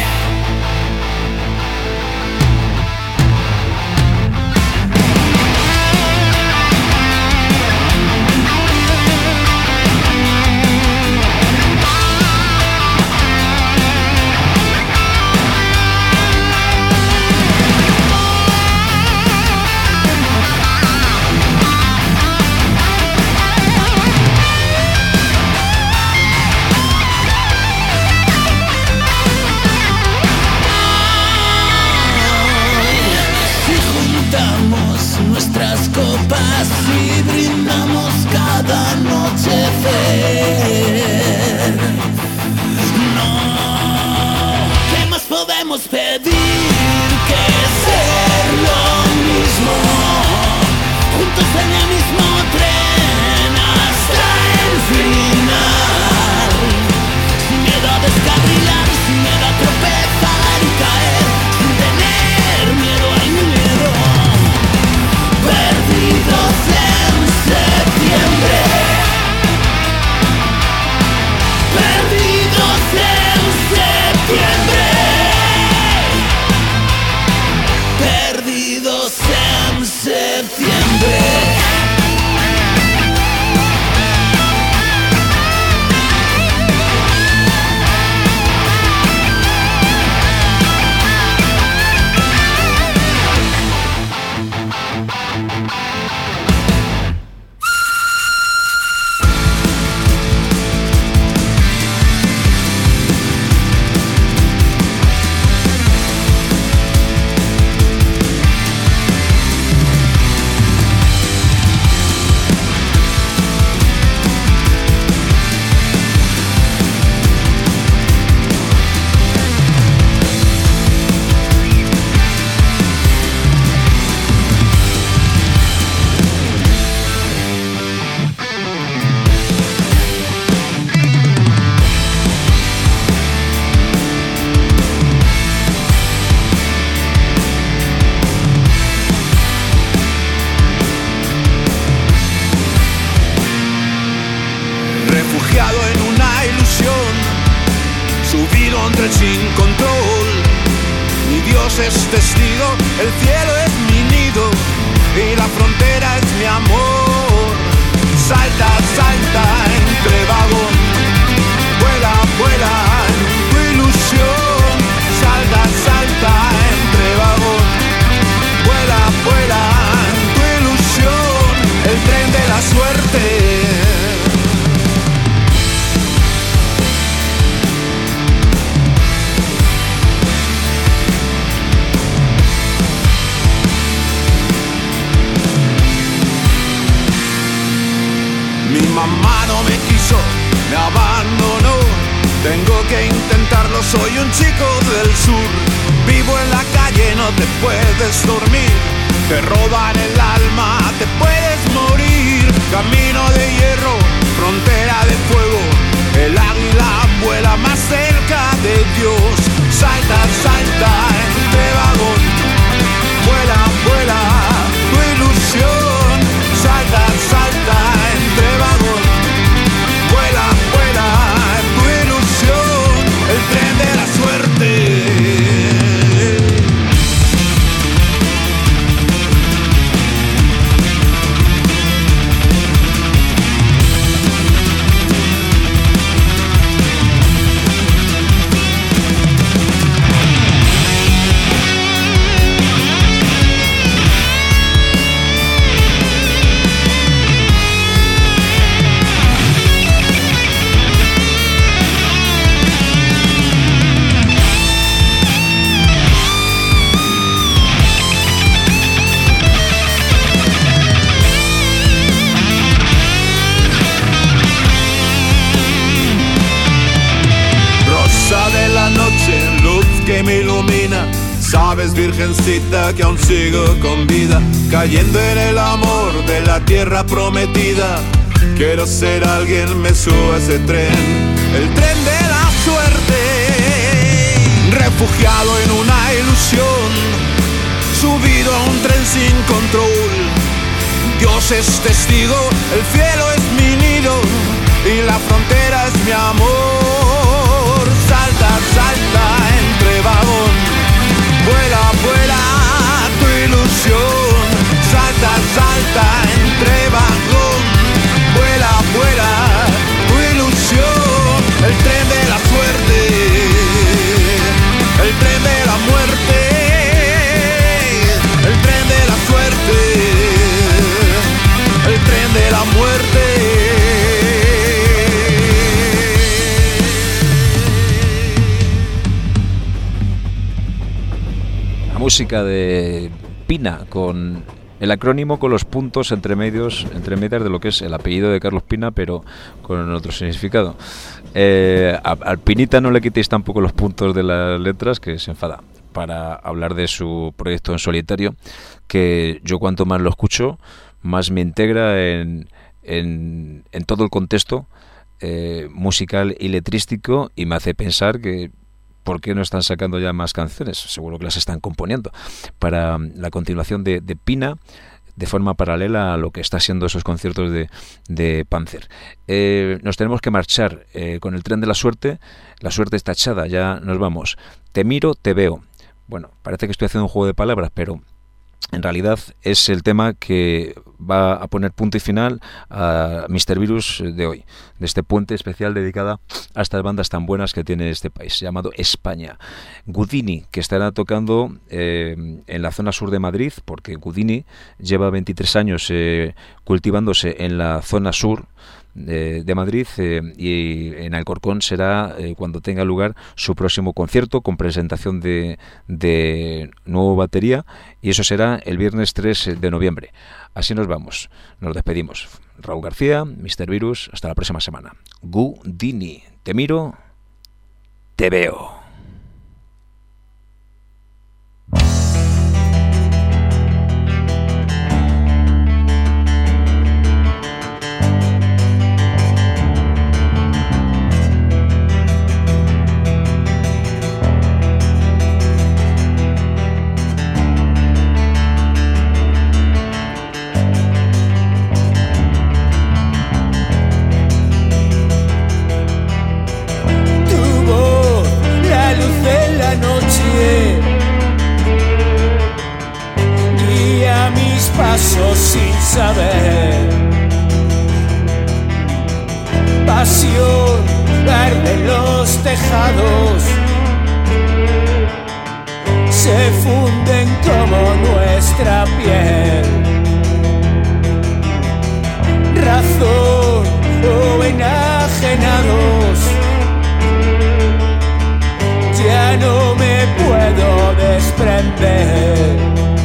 Si juntamos nuestras copas y brindamos cada anochecer, no, ¿qué más podemos pedir que ser lo mismo? Juntos en el mismo tren hasta el final, sin miedo a descarrilar, sin miedo a tropezar y caer, sin tener miedo al miedo, perdidos Dios es testigo, el cielo es mi nido y la frontera es mi amor. Salta, salta entre vagón, vuela, vuela en tu ilusión. Salta, salta entre vagón, vuela, vuela en tu ilusión. El tren de la suerte. Mi mamá no me quiso, me abandonó. Tengo que intentarlo, soy un chico del sur. Vivo en la calle, no te puedes dormir. Te roban el alma, te puedes morir. Camino de hierro, frontera de fuego. El águila vuela más cerca de Dios. Salta, salta entre vagón. Vuela, vuela tu ilusión. Salta, salta entre vagón. Vuela, vuela tu ilusión. El tren de la suerte. Que me ilumina, sabes, virgencita, que aún sigo con vida, cayendo en el amor de la tierra prometida. Quiero ser alguien, me subo a ese tren, el tren de la suerte. Refugiado en una ilusión, subido a un tren sin control. Dios es testigo, el cielo es mi nido y la frontera es mi amor. Salta, salta entre vagón, vuela, vuela tu ilusión. Salta, salta entre vagón, vuela, vuela tu ilusión. El tren de la suerte, el tren de la muerte, el tren de la suerte, el tren de la muerte. Música de Pina, con el acrónimo con los puntos entre medias de lo que es el apellido de Carlos Pina, pero con otro significado. Al Pinita no le quitéis tampoco los puntos de las letras, que se enfada, para hablar de su proyecto en solitario, que yo cuanto más lo escucho, más me integra en todo el contexto musical y letrístico, y me hace pensar que ¿por qué no están sacando ya más canciones? Seguro que las están componiendo para la continuación de Pina, de forma paralela a lo que está siendo esos conciertos de Panzer. Nos tenemos que marchar con el tren de la suerte. La suerte está echada, ya nos vamos. Te miro, te veo. Bueno, parece que estoy haciendo un juego de palabras, pero en realidad es el tema que va a poner punto y final a Mr. Virus de hoy, de este puente especial dedicada a estas bandas tan buenas que tiene este país, llamado España. Gudini, que estará tocando en la zona sur de Madrid, porque Gudini lleva 23 años cultivándose en la zona sur de Madrid, y en Alcorcón será cuando tenga lugar su próximo concierto, con presentación de nuevo batería, y eso será el viernes 3 de noviembre. Así nos vamos, nos despedimos. Raúl García, Mr. Virus, hasta la próxima semana. Gudini, te miro, te veo. Tu voz, la pasos sin saber. Pasión, arden los tejados, se funden como nuestra piel. Razón o enajenados, ya no me puedo desprender.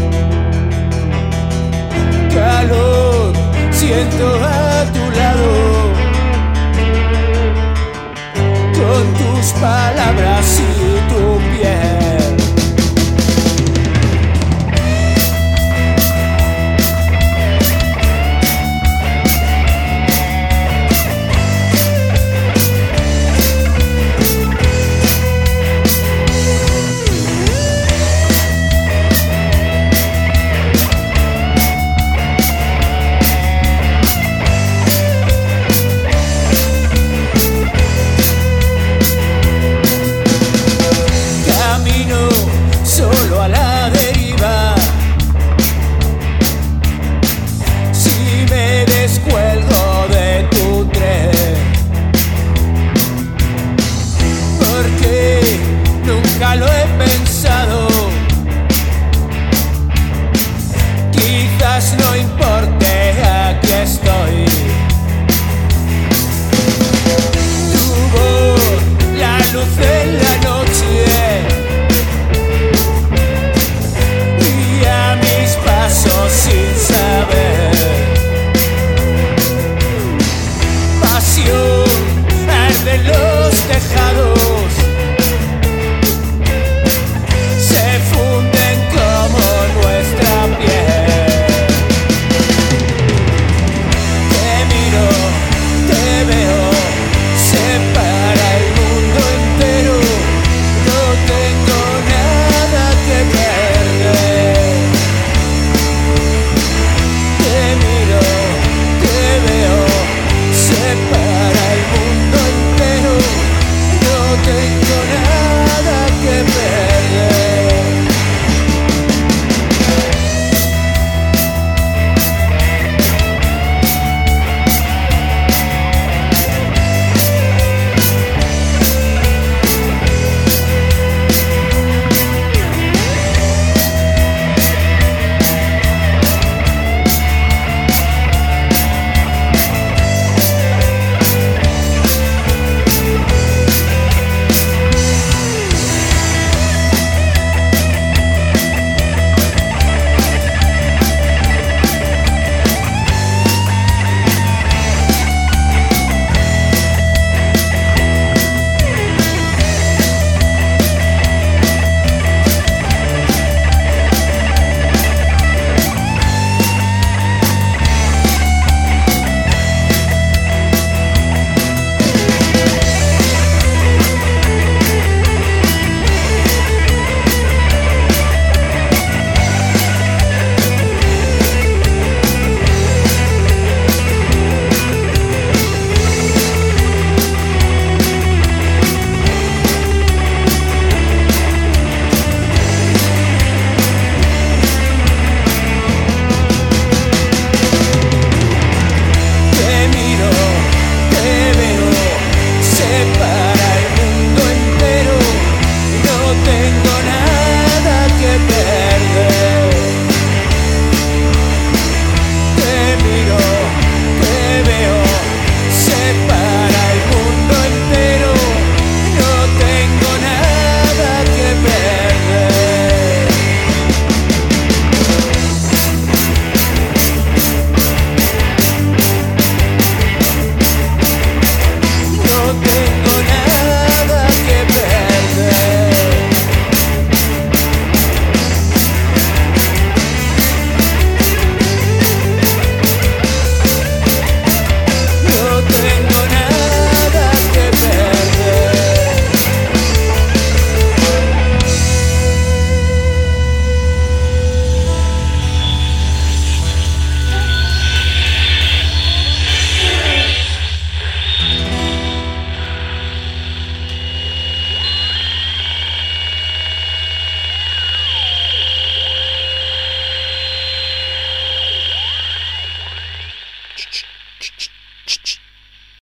Calor siento a tu lado, con tus palabras y tu piel. Solo a la deriva, si me descuelgo de tu tren, porque nunca lo he pensado,